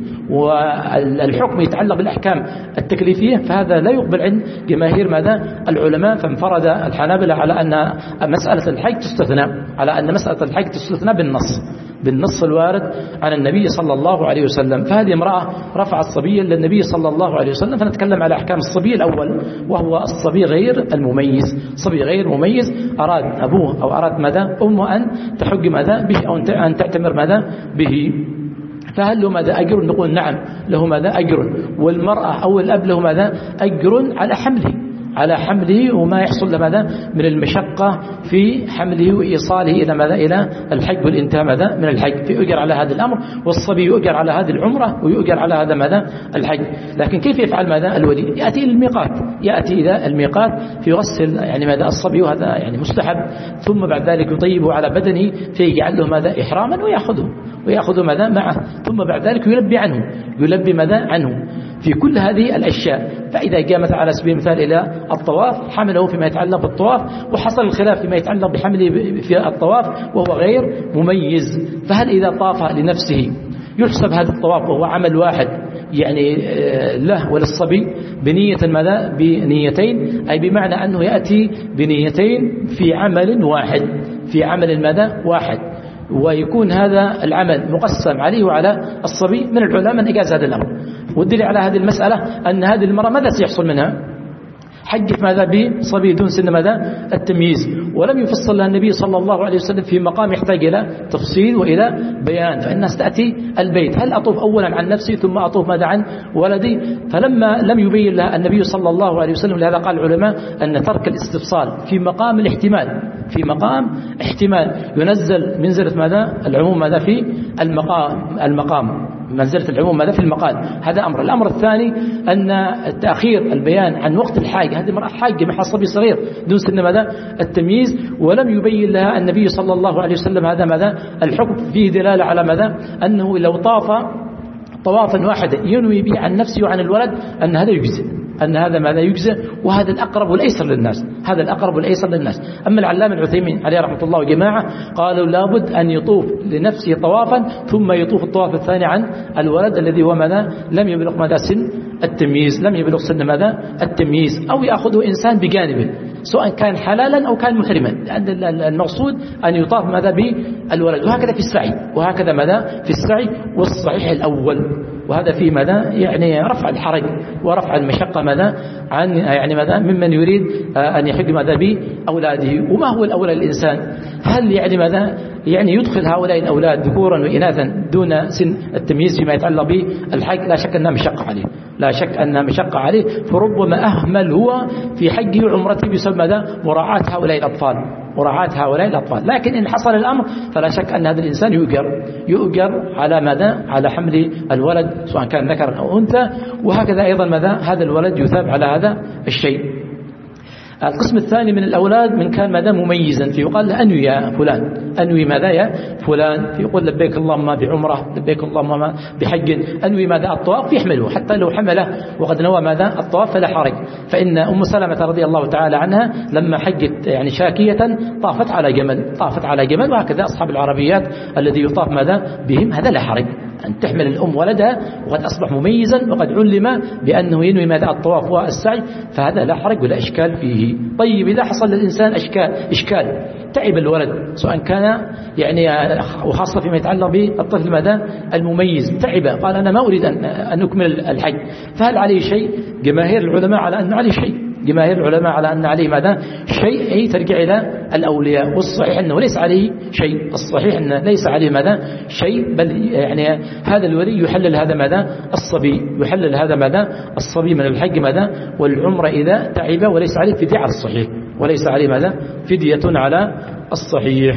والحكم يتعلق بالأحكام التكليفية فهذا لا يقبل عند جماهير ماذا؟ العلماء. فانفرد الحنابلة على أن مسألة الحج تستثنى، على أن مسألة الحج تستثنى بالنص، بالنص الوارد عن النبي صلى الله عليه وسلم. فهذه امرأة رفعت صبيا للنبي صلى الله عليه وسلم. فنتكلم على أحكام الصبي الأول، وهو الصبي غير المميز. صبي غير مميز أراد أبوه أو أراد ماذا؟ أمه أن تحج ماذا؟ به، أو أن تعتمر ماذا؟ به. فهل له ماذا؟ أجر؟ نقول نعم له ماذا؟ أجر. والمرأة أو الأب له ماذا؟ أجر على حمله، على حمله وما يحصل لماذا؟ من المشقة في حمله وإيصاله إلى ماذا؟ إلى الحج والإنتهاء ماذا؟ من الحج. فيؤجر على هذا الأمر، والصبي يؤجر على هذه العمرة، ويؤجر على هذا ماذا؟ الحج. لكن كيف يفعل ماذا؟ الولي يأتي إلى الميقات، يأتي إلى الميقات فيغسل يعني ماذا؟ الصبي، وهذا يعني مستحب. ثم بعد ذلك يطيبه على بدنه، فيجعل له ماذا؟ إحراما، ويأخذه ويأخذ ماذا؟ معه. ثم بعد ذلك يلبي عنه، يلبي ماذا؟ عنه في كل هذه الأشياء. فإذا جاء مثلا على سبيل المثال إلى الطواف حمله فيما يتعلق بالطواف، وحصل الخلاف فيما يتعلق بحمله في الطواف وهو غير مميز، فهل إذا طاف لنفسه يحسب هذا الطواف وهو عمل واحد يعني له وللصبي بنية ماذا؟ بنيتين، أي بمعنى أنه يأتي بنيتين في عمل واحد، في عمل ماذا؟ واحد، ويكون هذا العمل مقسم عليه وعلى الصبي. من العلماء من إجاز هذا الأمر. والدليل على هذه المسألة أن هذه المرأة ماذا سيحصل منها؟ حجت ماذا؟ بصبي دون سن ماذا؟ التمييز. ولم يفصل لها النبي صلى الله عليه وسلم في مقام يحتاج إلى تفصيل وإلى بيان. فالناس تأتي البيت، هل أطوف أولا عن نفسي ثم أطوف ماذا عن ولدي؟ فلما لم يبين لها النبي صلى الله عليه وسلم، لهذا قال العلماء أن ترك الاستفصال في مقام الاحتمال، في مقام احتمال ينزل منزلة ماذا؟ العموم ماذا؟ في المقام المقام منزلة العموم ماذا في المقال، هذا أمر. الأمر الثاني أن تأخير البيان عن وقت الحاجة، هذه امرأة حاجة محل صبي صغير دون سن ماذا التمييز، ولم يبين لها النبي صلى الله عليه وسلم هذا ماذا الحكم، فيه دلالة على ماذا أنه لو طاف طوافا واحدا ينوي به عن نفسه وعن الولد أن هذا يجزئ، أن هذا ماذا يجزئ، وهذا الأقرب والأيسر للناس، هذا الأقرب والأيسر للناس. أما العلامة العثيمين عليه رحمة الله وجماعة قالوا لابد أن يطوف لنفسه طوافا ثم يطوف الطواف الثاني عن الولد الذي هو ماذا لم يبلغ ماذا سن التمييز، لم يبلغ سن ماذا التمييز، أو يأخذه إنسان بجانبه سواء كان حلالا أو كان محرما، لأن المقصود أن يطاف ماذا بالولد. وهكذا في السعي، وهكذا ماذا في السعي. والصحيح الأول، وهذا فيه ماذا يعني رفع الحرج ورفع المشقة ماذا عن يعني ماذا ممن يريد أن يحج ماذا بأولاده. وما هو الأولى للإنسان؟ هل يعني ماذا يعني يدخل هؤلاء الأولاد ذكورا وإناثا دون سن التمييز فيما يتعلق بالحج؟ لا شك أنها مشقة عليه، لا شك أنها مشقة عليه، فربما أهمل هو في حجه وعمرته بسبب ماذا مراعاة هؤلاء الأطفال، مراعاة هؤلاء الأطفال. لكن إن حصل الأمر فلا شك أن هذا الإنسان يؤجر يؤجر على ماذا على حمل الولد سواء كان ذكر أو أنثى، وهكذا أيضا ماذا هذا الولد يثاب على هذا الشيء. القسم الثاني من الأولاد من كان ماذا مميزا، فيقال له أنوي يا فلان، أنوي ماذا يا فلان، فيقول لبيك اللهم بعمرة، لبيك اللهم بحج، أنوي ماذا الطواف، يحمله حتى لو حمله وقد نوى ماذا الطواف فلا حرج. فإن أم سلمة رضي الله تعالى عنها لما حجت يعني شاكية طافت على جمل، طافت على جمل، وهكذا أصحاب العربيات الذي يطاف ماذا بهم هذا لا حرج أن تحمل الأم ولدها وقد أصبح مميزا وقد علم بأنه ينوي ماذا الطواف والسعي، فهذا لا حرج ولا إشكال فيه. طيب إذا حصل للإنسان إشكال إشكال تعب الولد سواء كان يعني وخاصة فيما يتعلق بالطفل ماذا المميز، تعب قال أنا ما أريد أن أن أكمل الحج، فهل عليه شيء؟ جماهير العلماء على أن عليه شيء، جماهير العلماء على أن عليه ماذا شيء، أي ترجع إلى الأولياء. والصحيح أنه ليس عليه شيء، الصحيح أنه ليس عليه ماذا شيء، بل يعني هذا الولي يحلل هذا ماذا الصبي، يحلل هذا ماذا الصبي من الحج ماذا والعمرة إذا تعب، وليس عليه فدية على الصحيح، وليس عليه ماذا فدية على الصحيح.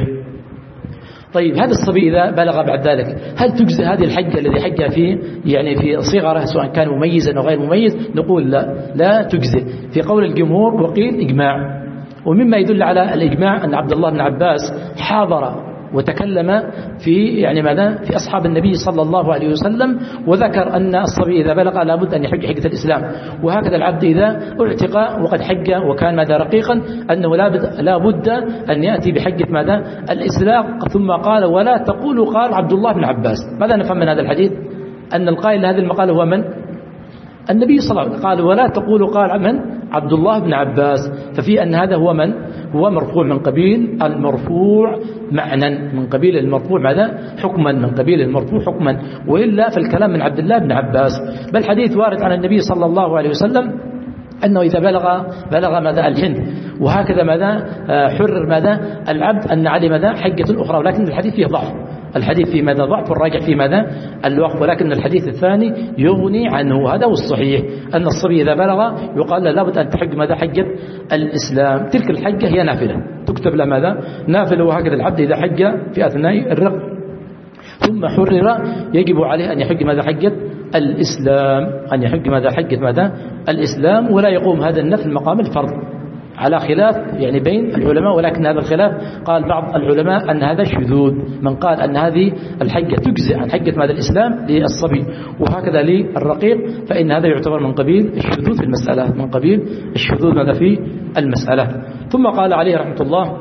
طيب هذا الصبي إذا بلغ بعد ذلك هل تجزئ هذه الحجة الذي حج فيه يعني في صغره سواء كان مميزا أو غير مميز؟ نقول لا لا تجزئ في قول الجمهور، وقيل إجماع. ومما يدل على الإجماع أن عبد الله بن عباس حاضر وتكلم في يعني ماذا في أصحاب النبي صلى الله عليه وسلم، وذكر أن الصبي إذا بلغ لابد أن يحج حجة الإسلام، وهكذا العبد إذا اعتق وقد حج وكان ماذا رقيقا أنه لابد أن يأتي بحجة ماذا الإسلام. ثم قال ولا تقولوا قال عبد الله بن عباس. ماذا نفهم من هذا الحديث؟ أن القائل لهذه المقالة هو من؟ النبي صلى الله عليه وسلم. قال ولا تقولوا قال من؟ عبد الله بن عباس. ففي أن هذا هو من؟ هو مرفوع من قبيل المرفوع معنى، من قبيل المرفوع ماذا حكما، من قبيل المرفوع حكما، وإلا فالكلام من عبد الله بن عباس. بل حديث وارد عن النبي صلى الله عليه وسلم أنه إذا بلغ بلغ ماذا الحنث، وهكذا ماذا حرر ماذا العبد أن عليه ماذا حجة أخرى، ولكن الحديث فيه ضعف، الحديث فيه ماذا ضعف والراجع فيه ماذا الوقف، ولكن الحديث الثاني يغني عنه. هذا هو الصحيح أن الصبي إذا بلغ يقال له لابد أن تحج ماذا حجة الإسلام. تلك الحجة هي نافلة تكتب له ماذا نافلة، وهكذا العبد إذا حج في أثناء الرق ثم حرر يجب عليه أن يحج ماذا حجة الإسلام، أن يحج ماذا حجة ماذا الإسلام، ولا يقوم هذا النفل مقام الفرض على خلاف يعني بين العلماء. ولكن هذا الخلاف قال بعض العلماء أن هذا شذوذ، من قال أن هذه الحجة تجزئ عن حجة ماذا الإسلام للصبي وهكذا للرقيق، فإن هذا يعتبر من قبيل الشذوذ في المسألة، من قبيل الشذوذ ماذا في المسألة. ثم قال عليه رحمة الله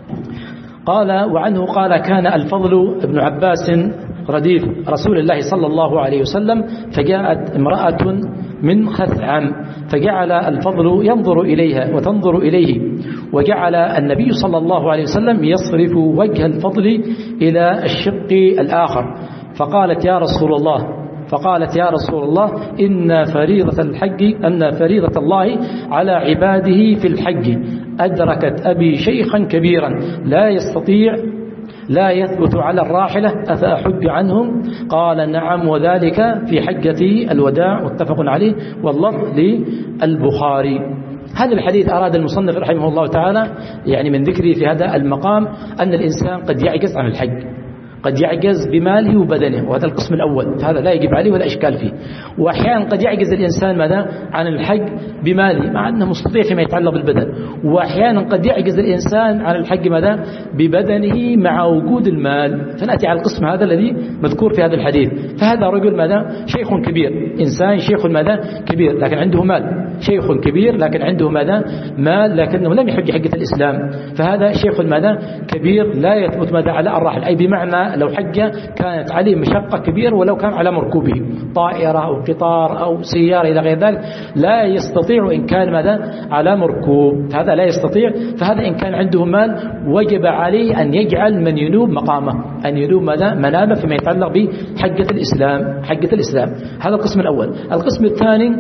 قال وعنه قال كان الفضل ابن عباس رديف رسول الله صلى الله عليه وسلم، فجاءت امرأة من خثعم فجعل الفضل ينظر إليها وتنظر إليه، وجعل النبي صلى الله عليه وسلم يصرف وجه الفضل إلى الشق الآخر، فقالت يا رسول الله فقالت يا رسول الله إن فريضة الحج أن فريضة الله على عباده في الحج أدركت أبي شيخا كبيرا لا يستطيع لا يثبت على الراحلة أفأحج عنهم؟ قال نعم وذلك في حجة الوداع، متفق عليه واللفظ للبخاري. هذا الحديث أراد المصنف رحمه الله تعالى يعني من ذكره في هذا المقام أن الإنسان قد يعجز عن الحج، قد يعجز بماله وبدنه، وهذا القسم الأول، هذا لا يجب عليه ولا إشكال فيه. وأحيانا قد يعجز الإنسان ماذا عن الحج بماله مع أنه مستطيع فيما يتعلق بالبدن، وأحيانا قد يعجز الإنسان عن الحج ماذا ببدنه مع وجود المال. فنأتي على القسم هذا الذي مذكور في هذا الحديث. فهذا رجل ماذا شيخ كبير، إنسان شيخ ماذا كبير لكن عنده مال، شيخ كبير لكن عنده ماذا مال لكنه لم يحج حجة الإسلام، فهذا شيخ ماذا كبير لا يثبت ماذا على الرحل، أي بمعنى لو حج كانت عليه مشقة كبيرة ولو كان على مركوبه طائرة أو قطار أو سيارة إلى غير ذلك لا يستطيع إن كان ماذا على مركوب، هذا لا يستطيع. فهذا إن كان عنده مال وجب عليه أن يجعل من ينوب مقامه، أن ينوب ماذا منابه فيما يتعلق بحجة الإسلام، حجة الإسلام. هذا القسم الأول. القسم الثاني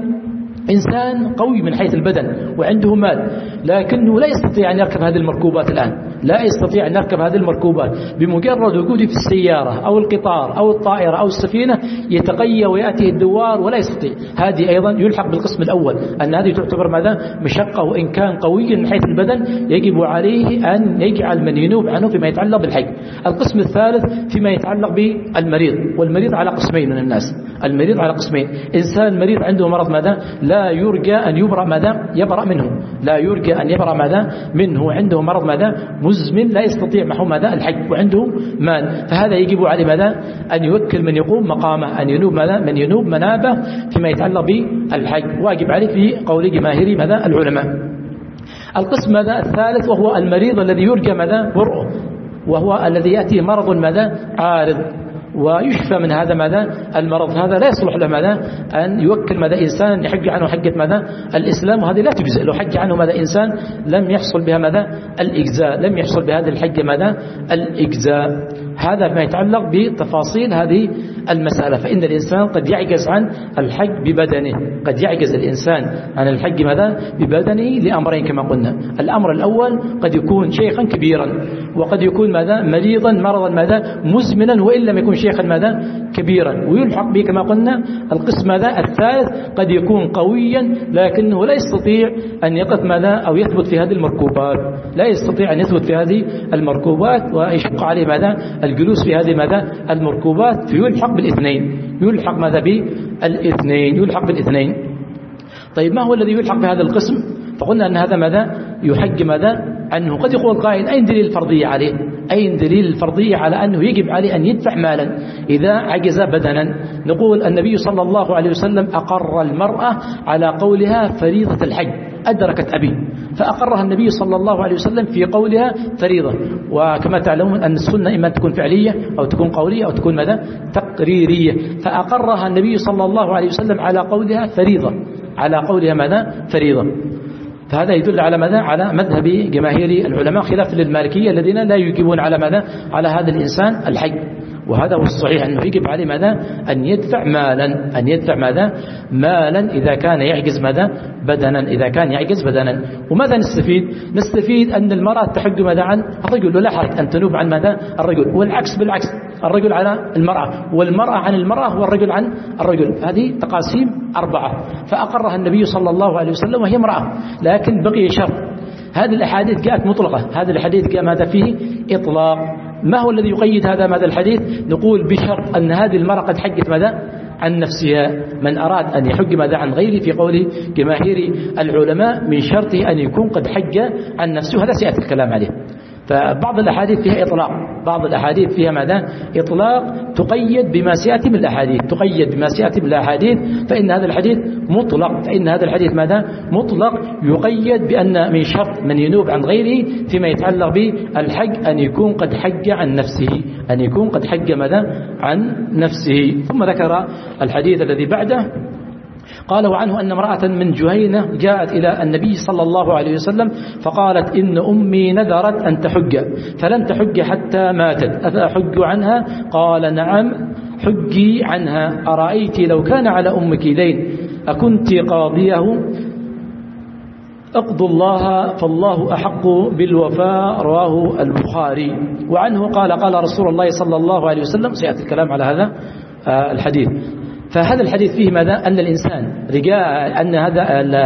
إنسان قوي من حيث البدن وعنده مال لكنه لا يستطيع أن يركب هذه المركوبات الآن، لا يستطيع أن يركب هذه المركوبات، بمجرد وجوده في السيارة أو القطار أو الطائرة أو السفينة يتقيأ ويأتي الدوار ولا يستطيع. هذه أيضا يلحق بالقسم الأول، أن هذه تعتبر ماذا مشقة، وإن كان قويا من حيث البدن يجب عليه أن يجعل من ينوب عنه فيما يتعلق بالحج. القسم الثالث فيما يتعلق بالمريض، والمريض على قسمين من الناس، المريض على قسمين. إنسان مريض عنده مرض ماذا لا يرجى أن يبرأ ماذا يبرأ منه، لا يرجى أن يبرأ ماذا منه، عنده مرض ماذا مزمن لا يستطيع معه ماذا الحج وعنده مال، فهذا يجب عليه ماذا أن يوكل من يقوم مقامه، أن ينوب ماذا من ينوب منابه فيما يتعلق بالحج، واجب عليه في قول جماهير ماذا العلماء. القسم ماذا الثالث وهو المريض الذي يرجى ماذا برؤه، وهو الذي يأتيه مرض ماذا عارض ويشفى من هذا ماذا المرض، هذا لا يصلح له ماذا أن يوكل ماذا إنسان يحج عنه حجة ماذا الإسلام، وهذه لا تجزئ. لو حج عنه ماذا إنسان لم يحصل بها ماذا الإجزاء، لم يحصل بهذه الحجة ماذا الإجزاء. هذا ما يتعلق بتفاصيل هذه المسألة. فإن الإنسان قد يعجز عن الحج ببدنه، قد يعجز الإنسان عن الحج ماذا ببدنه لأمرين كما قلنا. الأمر الأول قد يكون شيخا كبيرا، وقد يكون ماذا مريضا مرضا ماذا مزمنا وإن لم يكن شيخا ماذا كبيرا، ويلحق به كما قلنا القسم ماذا الثالث قد يكون قويا لكنه لا يستطيع أن يقف ماذا أو يثبت في هذه المركوبات، لا يستطيع أن يثبت في هذه المركوبات ويشق عليه ماذا الجلوس في هذه ماذا المركوبات، فيلحق بالاثنين، يلحق ماذا بالاثنين يلحق بالاثنين. طيب ما هو الذي يلحق بهذا القسم؟ فقلنا أن هذا ماذا يحج ماذا عنه. قد يقول قائل أين دليل الفرضية عليه؟ أين دليل الفرضية على أنه يجب عليه أن يدفع مالا إذا عجز بدنا؟ نقول النبي صلى الله عليه وسلم أقر المرأة على قولها فريضة الحج، أدركت أبي، فأقرها النبي صلى الله عليه وسلم في قولها فريضة. وكما تعلمون أن السنة إما تكون فعلية أو تكون قولية أو تكون ماذا تقريرية، فأقرها النبي صلى الله عليه وسلم على قولها فريضة، على قولها ماذا فريضة. فهذا يدل على ماذا على مذهب جماهير العلماء خلاف للمالكية الذين لا يجيبون على ماذا على هذا الإنسان الحج. وهذا هو الصحيح أنه يجب عليه ماذا أن يدفع مالا، أن يدفع ماذا مالا إذا كان يعجز ماذا بدنا، إذا كان يعجز بدنا. وماذا نستفيد؟ نستفيد أن المرأة تحج ماذا عن الرجل، ولا حرج أن تنوب عن ماذا الرجل، والعكس بالعكس، الرجل على المرأة والمرأة عن المرأة والرجل عن الرجل. هذه تقاسيم أربعة فأقرها النبي صلى الله عليه وسلم وهي امرأة، لكن بقي شرط. هذه الأحاديث جاءت مطلقة، هذه الحديث جاء ماذا فيه إطلاق. ما هو الذي يقيد هذا ماذا الحديث؟ نقول بشرط أن هذه المرأة قد حجت ماذا عن نفسها. من أراد أن يحج ماذا عن غيره في قول جماهير العلماء من شرطه أن يكون قد حج عن نفسه، هذا سيأتي الكلام عليه. فبعض الأحاديث فيها إطلاق، بعض الأحاديث فيها ماذا إطلاق تقيد بما سيأتي من الأحاديث، تقيد بما سيأتي من الأحاديث. فإن هذا الحديث مطلق، فإن هذا الحديث ماذا مطلق يقيد بأن من شرط من ينوب عن غيره فيما يتعلق بالحج أن يكون قد حج عن نفسه، أن يكون قد حج ماذا عن نفسه. ثم ذكر الحديث الذي بعده قال وعنه أن امرأة من جهينة جاءت إلى النبي صلى الله عليه وسلم فقالت إن أمي نذرت أن تحج فلن تحج حتى ماتت أفأحج عنها؟ قال نعم حجي عنها. أرأيت لو كان على أمك دين أكنت قاضيه؟ اقضوا الله فالله أحق بالوفاء، رواه البخاري. وعنه قال قال رسول الله صلى الله عليه وسلم، سيأتي الكلام على هذا الحديث، فهذا الحديث فيه ماذا؟ أن الإنسان رجاء أن هذا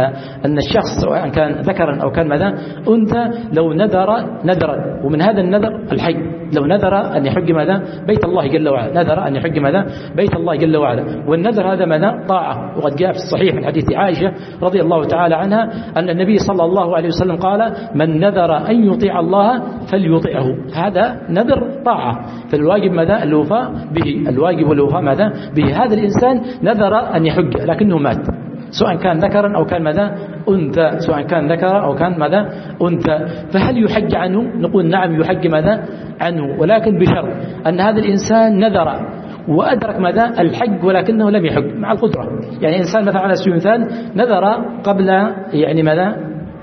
أن الشخص سواء كان ذكرا أو كان ماذا أنثى لو نذر نذرا، ومن هذا النذر الحج، لو نذر أن يحج ماذا؟ بيت الله جل وعلا، نذر أن يحج ماذا؟ بيت الله جل وعلا. والنذر هذا ماذا؟ طاعة. وقد جاء في الصحيح من حديث عائشة رضي الله تعالى عنها أن النبي صلى الله عليه وسلم قال: من نذر أن يطيع الله فليطيعه. هذا نذر طاعة، فالواجب ماذا؟ الوفاء به، الواجب والوفاء ماذا؟ به. هذا الإنسان نذر أن يحج لكنه مات، سواء كان ذكرا أو كان ماذا؟ أنثى، سواء كان ذكرا أو كان ماذا؟ أنثى. فهل يحج عنه؟ نقول نعم يحج ماذا؟ عنه، ولكن بشرط أن هذا الإنسان نذر وأدرك ماذا؟ الحج ولكنه لم يحج مع القدرة. يعني إنسان مثلا على سبيل المثال نذر قبل يعني ماذا؟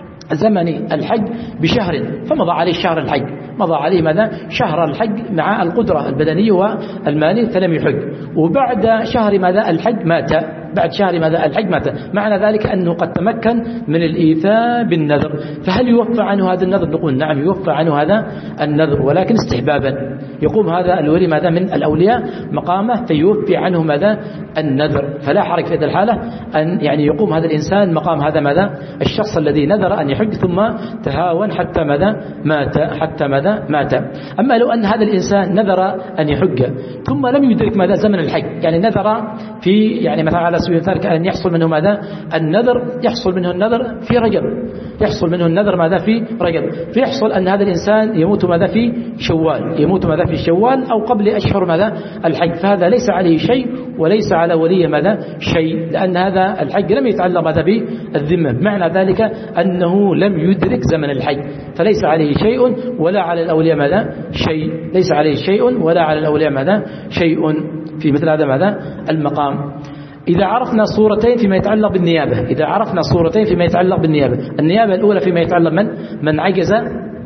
زمن الحج بشهر، فمضى عليه شهر الحج، مضى عليه ماذا؟ شهر الحج مع القدرة البدنية والمالية فلم يحج، وبعد شهر ماذا؟ الحج مات، بعد شهر ماذا؟ الحج مات. معنى ذلك أنه قد تمكن من الإيفاء بالنذر. فهل يوفى عنه هذا النذر؟ نقول نعم يوفى عنه هذا النذر، ولكن استحبابا. يقوم هذا الولي ماذا؟ من الأولياء مقامه فيوفي عنه ماذا؟ النذر. فلا حرج في هذه الحالة أن يعني يقوم هذا الإنسان مقام هذا ماذا؟ الشخص الذي نذر أن يحج ثم تهاون حتى ماذا؟ مات، حتى ماذا؟ مات. أما لو أن هذا الإنسان نذر أن يحج ثم لم يدرك ماذا؟ زمن الحج، يعني نذر في يعني مثلا على سبيل المثال أن يحصل منه ماذا؟ النذر، يحصل منه النذر في رجب، يحصل منه النذر ماذا؟ في رجب، فيحصل أن هذا الإنسان يموت ماذا؟ في شوال، يموت ماذا؟ في شوال أو قبل أشهر ماذا؟ الحج. فهذا ليس عليه شيء وليس على ولي ماذا؟ شيء، لأن هذا الحج لم يتعلق ماذا؟ بالذمة. معنى ذلك أنه لم يدرك زمن الحج، فليس عليه شيء ولا على الأولياء ماذا؟ شيء، ليس عليه شيء ولا على الأولياء ماذا؟ شيء في مثل هذا ماذا؟ المقام. إذا عرفنا صورتين فيما يتعلق بالنيابة، إذا عرفنا صورتين فيما يتعلق بالنيابة، النيابة الأولى فيما يتعلق من من عجز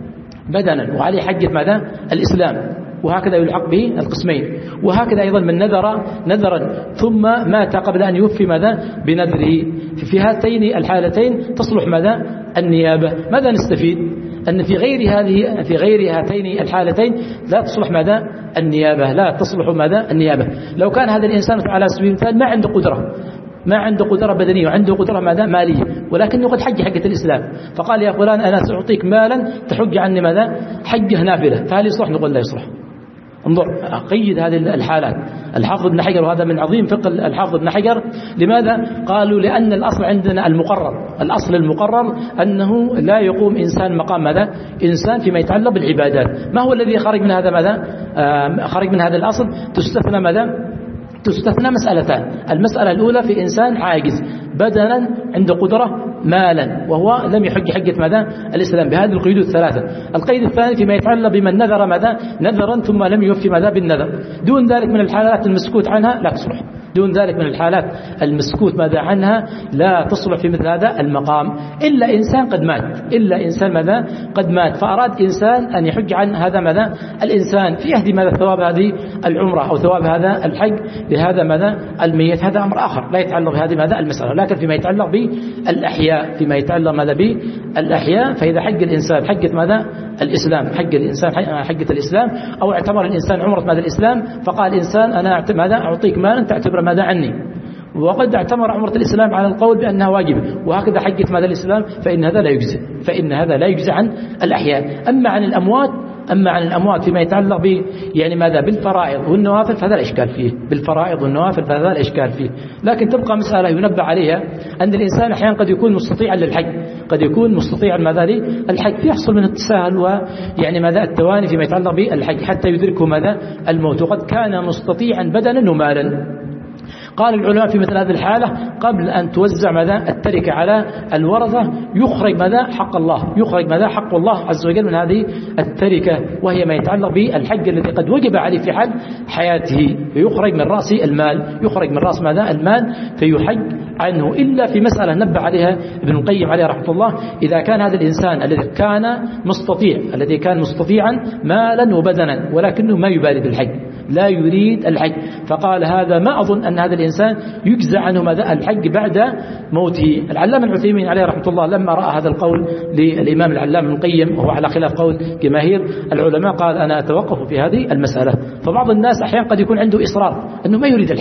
بدنا وعليه حجة ماذا؟ الإسلام، وهكذا يلحق به القسمين. وهكذا أيضا من نذر نذرا ثم مات قبل أن يوفي ماذا؟ بنذره. في هاتين الحالتين تصلح ماذا؟ النيابة. ماذا نستفيد؟ أن في غير هذه في غير هاتين الحالتين لا تصلح ماذا؟ النيابة، لا تصلح ماذا؟ النيابة. لو كان هذا الإنسان على سبيل المثال ما عنده قدرة، ما عنده قدرة بدنية وعنده قدرة ماذا؟ مالية، ولكنه قد حج حجة الإسلام، فقال يا فلان أنا سأعطيك مالا تحج عني ماذا؟ حجة نافلة، فهل يصلح؟ نقول لا يصلح. انظر، قيد هذه الحالات. الحافظ ابن حجر، وهذا من عظيم فقه الحافظ ابن حجر، لماذا؟ قالوا لأن الأصل عندنا المقرر، الأصل المقرر أنه لا يقوم إنسان مقام ماذا؟ إنسان فيما يتعلق بالعبادات. ما هو الذي خرج من هذا ماذا؟ آه خرج من هذا الأصل. تستثنى ماذا؟ تستثنى مسألتان. المسألة الأولى في إنسان عاجز بدنا عنده قدرة مالا وهو لم يحج حجة ماذا؟ الإسلام، بهذه القيود الثلاثة. القيد الثاني فيما يتعلق بمن نذر ماذا؟ نذرا ثم لم يوفي ماذا؟ بالنذر. دون ذلك من الحالات المسكوت عنها لا تصلح، دون ذلك من الحالات المسكوت ماذا عنها لا تصلح في مثل هذا المقام، إلا إنسان قد مات، إلا إنسان ماذا؟ قد مات، فأراد إنسان أن يحج عن هذا ماذا؟ الإنسان في يهدي ماذا؟ ثواب هذه العمرة أو ثواب هذا الحج لهذا ماذا؟ الميت. هذا أمر آخر لا يتعلق بهذه ماذا؟ المسألة. لكن فيما يتعلق بالأحياء، فيما يتعلق ماذا؟ بالأحياء، فإذا حج الإنسان حجة ماذا؟ الإسلام، حج الإنسان حجة الإسلام، أو اعتبر الإنسان عمرة ماذا؟ الإسلام، فقال إنسان أنا ماذا؟ أعطيك مالا تعتبر ماذا عني، وقد اعتبر عمرة الإسلام على القول بأنها واجبة، وهكذا حجة ماذا؟ الإسلام، فإن هذا لا يجزئ، فإن هذا لا يجزئ عن الأحياء. أما عن الأموات أما عن الأموات فيما يتعلق ب يعني ماذا؟ بالفرائض والنوافل فهذا الإشكال فيه، بالفرائض والنوافل فهذا الإشكال فيه. لكن تبقى مسألة ينبه عليها، أن الإنسان أحيانا قد يكون مستطيعا للحج، قد يكون مستطيعا ماذا؟ للحج، فيحصل من التساهل ويعني ماذا؟ التواني فيما يتعلق بالحج حتى يدركه ماذا؟ الموت، وقد كان مستطيعا بدنا ومالا. قال العلماء في مثل هذه الحالة قبل أن توزع ماذا؟ التركة على الورثة يخرج ماذا؟ حق الله، يخرج ماذا؟ حق الله عز وجل من هذه التركة، وهي ما يتعلق بالحج الذي قد وجب عليه في حال حياته، فيخرج من رأس المال، يخرج من رأس ماذا؟ المال، فيحج عنه. إلا في مسألة نبه عليها ابن القيم عليه رحمة الله، إذا كان هذا الإنسان الذي كان مستطيع الذي كان مستطيعا مالا وبدنا ولكنه ما يبالي بالحج، لا يريد الحج، فقال هذا ما أظن أن هذا الإنسان يجزى عنه ماذا؟ الحج بعد موته. العلامة العثيمين عليه رحمة الله لما رأى هذا القول للإمام العلامة القيم وهو على خلاف قول جماهير العلماء قال أنا أتوقف في هذه المسألة. فبعض الناس أحيانا قد يكون عنده إصرار أنه ما يريد الحج،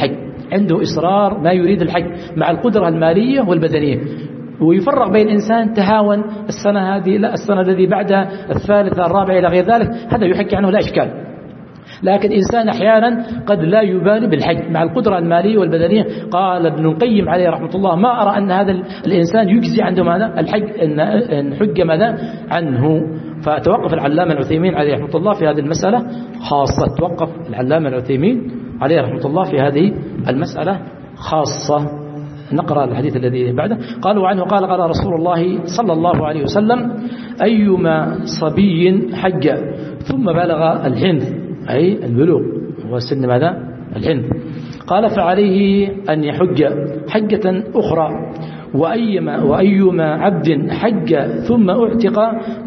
عنده إصرار ما يريد الحج مع القدرة المالية والبدنية، ويفرق بين إنسان تهاون السنة هذه لا السنة الذي بعدها الثالثة الرابعة إلى غير ذلك، هذا يحكي عنه لا إشكال. لكن إنسان أحيانا قد لا يبالي بالحج مع القدرة المالية والبدنية. قال ابن القيم عليه رحمة الله ما أرى أن هذا الإنسان يجزي عنده ماذا الحج أن حج ماذا عنه. فتوقف العلامة العثيمين عليه رحمة الله في هذه المسألة خاصة، توقف العلامة العثيمين عليه رحمة الله في هذه المسألة خاصة. نقرأ الحديث الذي بعده. قالوا عنه قال قال رسول الله صلى الله عليه وسلم أيما صبي حج ثم بلغ الحنث أي البلوغ هو سن ماذا الحنث قال فعليه أن يحج حجة أخرى، وأيما, وأيما عبد حج ثم اعتق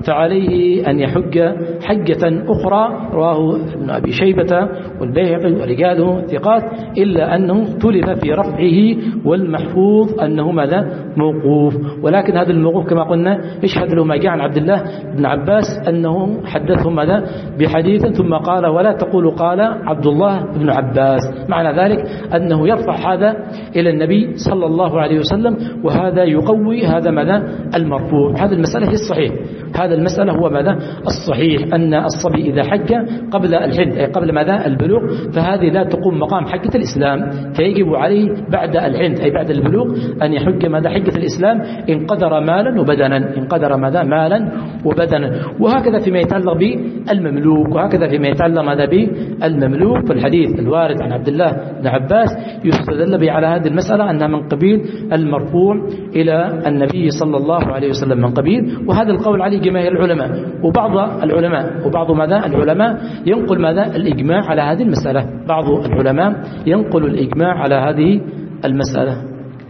فعليه أن يحج حجة أخرى. رواه ابن أبي شيبة والبيهقي ورجاله ثقات، إلا أنه اختلف في رفعه، والمحفوظ أنه ماذا موقوف. ولكن هذا الموقوف كما قلنا يشهد له ما جاء عن عبد الله بن عباس أنه حدثهم ماذا بحديث ثم قال ولا تقول قال عبد الله بن عباس، معنى ذلك أنه يرفع هذا إلى النبي صلى الله عليه وسلم، وهذا يقوي هذا ماذا المرفوع. هذه المسألة هي الصحيح، هذا المسألة هو ماذا الصحيح أن الصبي إذا حج قبل الحج أي قبل ماذا البلوغ فهذه لا تقوم مقام حجة الإسلام، فيجب عليه بعد الحج أي بعد البلوغ أن يحج ماذا حجة الإسلام إن قدر مالا وبدنا، إن قدر ماذا مالا وبدنا. وهكذا فيما يتعلق بالمملوك، وهكذا فيما يتعلق ماذا بالمملوك. في الحديث الوارد عن عبد الله بن عباس يستدل به على هذه المسألة أنها من قبيل المرفوع إلى النبي صلى الله عليه وسلم من قبيل، وهذا القول عليه جماهير العلماء. وبعض العلماء وبعض ماذا العلماء ينقل ماذا الإجماع على هذه المسألة، بعض العلماء ينقل الإجماع على هذه المسألة.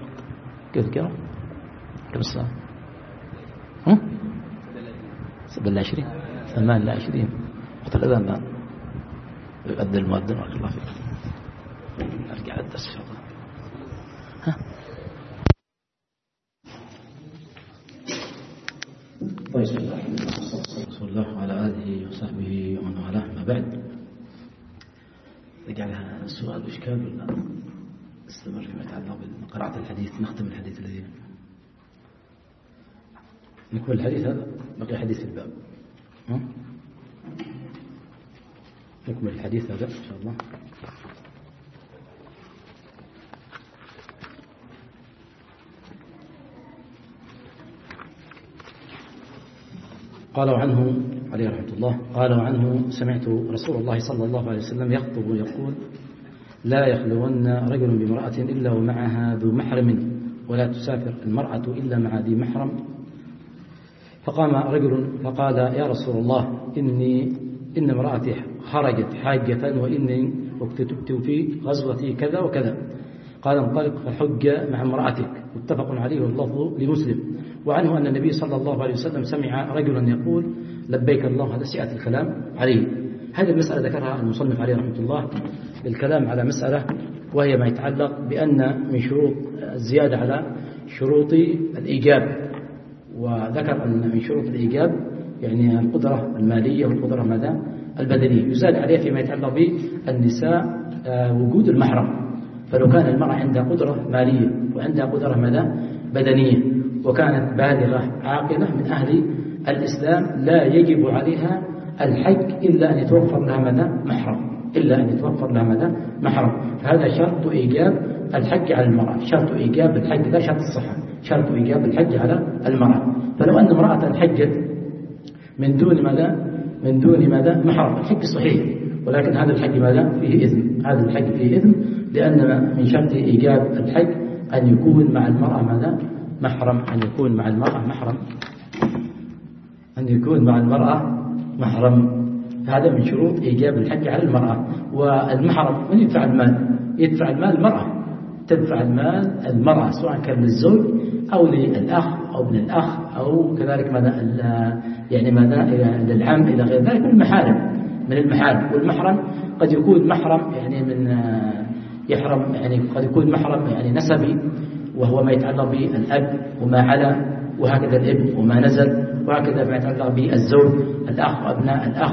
كيف كده كم الساعة؟ هم؟ سبع إلا عشرين ثمان إلا عشرين وقت الأذان الآن يؤذن المؤذن بارك الله فيك. أرجع الدرس إن شاء الله. ها طيب بسم الله وعلى آله وصحبه ومن والاه، ما بعد رجعنا السؤال إشكال ولا استمر فيما يتعلق بقراءة الحديث؟ نختم الحديث الذي نكمل الحديث هذا، بقي حديث في الباب. ها؟ نكمل الحديث هذا إن شاء الله. قالوا عنه عليه رحمة الله قالوا عنه سمعت رسول الله صلى الله عليه وسلم يخطب ويقول لا يخلون رجل بامرأة إلا ومعها ذو محرم، ولا تسافر المرأة إلا مع ذي محرم. فقام رجل فقال يا رسول الله إني إن امرأتي خرجت حاجة وإني اكتتبت في غزوتي كذا وكذا. قال انطلق فحج مع امرأتك، متفق عليه واللفظ لمسلم. وعنه أن النبي صلى الله عليه وسلم سمع رجلا يقول لبيك الله، هذا سيأتي الكلام عليه. هذه المسألة ذكرها المصنف عليه رحمة الله للكلام على مسألة، وهي ما يتعلق بأن من شروط الزيادة على شروط الإيجاب، وذكر أن من شروط الإيجاب يعني القدرة المالية والقدرة ماذا البدنية، يزاد عليه فيما يتعلق بالنساء وجود المحرم. فلو كان المرأة عندها قدرة مالية وعندها قدرة ماذا بدنية وكانت بالغة عاقلة من أهل الإسلام لا يجب عليها الحج إلا أن يتوفر لها ماذا محرم، إلا أن يتوفر لها ماذا محرم. فهذا شرط إيجاب الحج على المرأة، شرط إيجاب الحج لا شرط الصحة، شرط إيجاب الحج على المرأة. فلو أن امرأة حجت من دون ماذا من دون ماذا محرم الحج صحيح، ولكن هذا الحج ماذا فيه إثم، هذا الحج فيه إثم، لأن من شرط إيجاب الحج أن يكون مع المرأة ماذا محرم، أن يكون مع المرأة محرم أن يكون مع المرأة محرم. هذا من شروط إيجاب الحج على المرأة. والمحرم من يدفع المال؟ يدفع المال المرأة، تدفع المال المرأة سواء كان للزوج أو للأخ أو ابن الأخ أو كذلك ماذا يعني ماذا للعم إلى غير ذلك من المحارم من المحارم. والمحرم قد يكون محرم يعني من يحرم يعني قد يكون محرم يعني نسبي، وهو ما يتعلق بالأب وما علا، وهكذا الابن وما نزل، وهكذا ما يتعلق بالزوج الأخ وأبناء الأخ،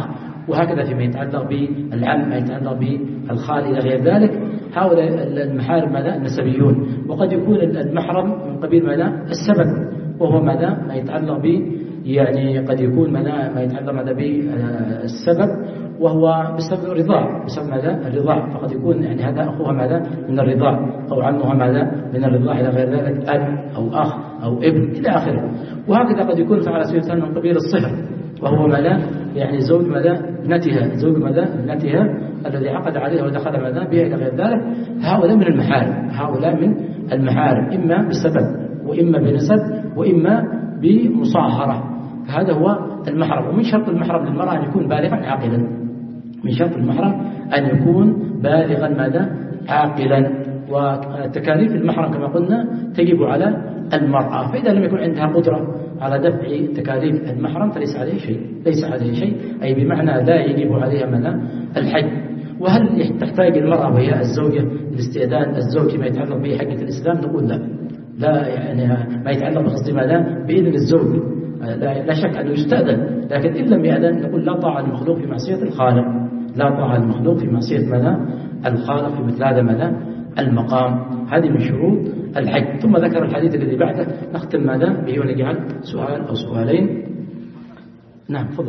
وهكذا فيما يتعلق بالعم، ما يتعلق بالخال إلى غير ذلك. هؤلاء المحارم ماذا؟ النسبيون. وقد يكون المحرم من قبيل ماذا؟ السبب، وهو ماذا؟ ما يتعلق به يعني قد يكون ماذا؟ ما يتعلق ماذا بالسبب، وهو بسبب الرضاع، بسبب ماذا؟ الرضاع. فقد يكون يعني هذا أخوها ماذا؟ من الرضاع، أو عمها ماذا؟ من الرضاع إلى غير ذلك، أب أو أخ أو ابن إلى آخره. وهكذا قد يكون على سبيل المثال من قبيل الصهر، وهو ماذا؟ يعني زوج ماذا؟ ابنتها، زوج ماذا؟ ابنتها الذي عقد عليها ودخل ماذا؟ بها إلى غير ذلك. هؤلاء من المحارم، هؤلاء من المحارم، إما بسبب وإما بنسب وإما بمصاهرة. هذا هو المحرم. ومن شرط المحرم للمرأة أن يكون بالغا عاقلا، من شرط المحرم أن يكون بالغا ماذا؟ عاقلا. وتكاليف المحرم كما قلنا تجب على المرأة، فإذا لم يكن عندها قدرة على دفع تكاليف المحرم فليس عليه شيء، ليس عليه شيء، أي بمعنى لا يجب عليها ماذا؟ الحج. وهل تحتاج المرأة وهي الزوجة لاستئذان الزوج ما يتعلق به حجة الإسلام؟ نقول لا، لا يعني ما يتعلق بقصد ماذا؟ بإذن الزوج، لا, لا شك أنه يستأذن، لكن إن لم يأذن نقول لا طاعة المخلوق في معصية الخالق، لا طاعة المخلوق في معصية ماذا؟ الخالق في مثل هذا ماذا؟ المقام. هذه من شروط الحج. ثم ذكر الحديث الذي بعده، نختم ماذا به ونجعل سؤال أو سؤالين. نعم فضل.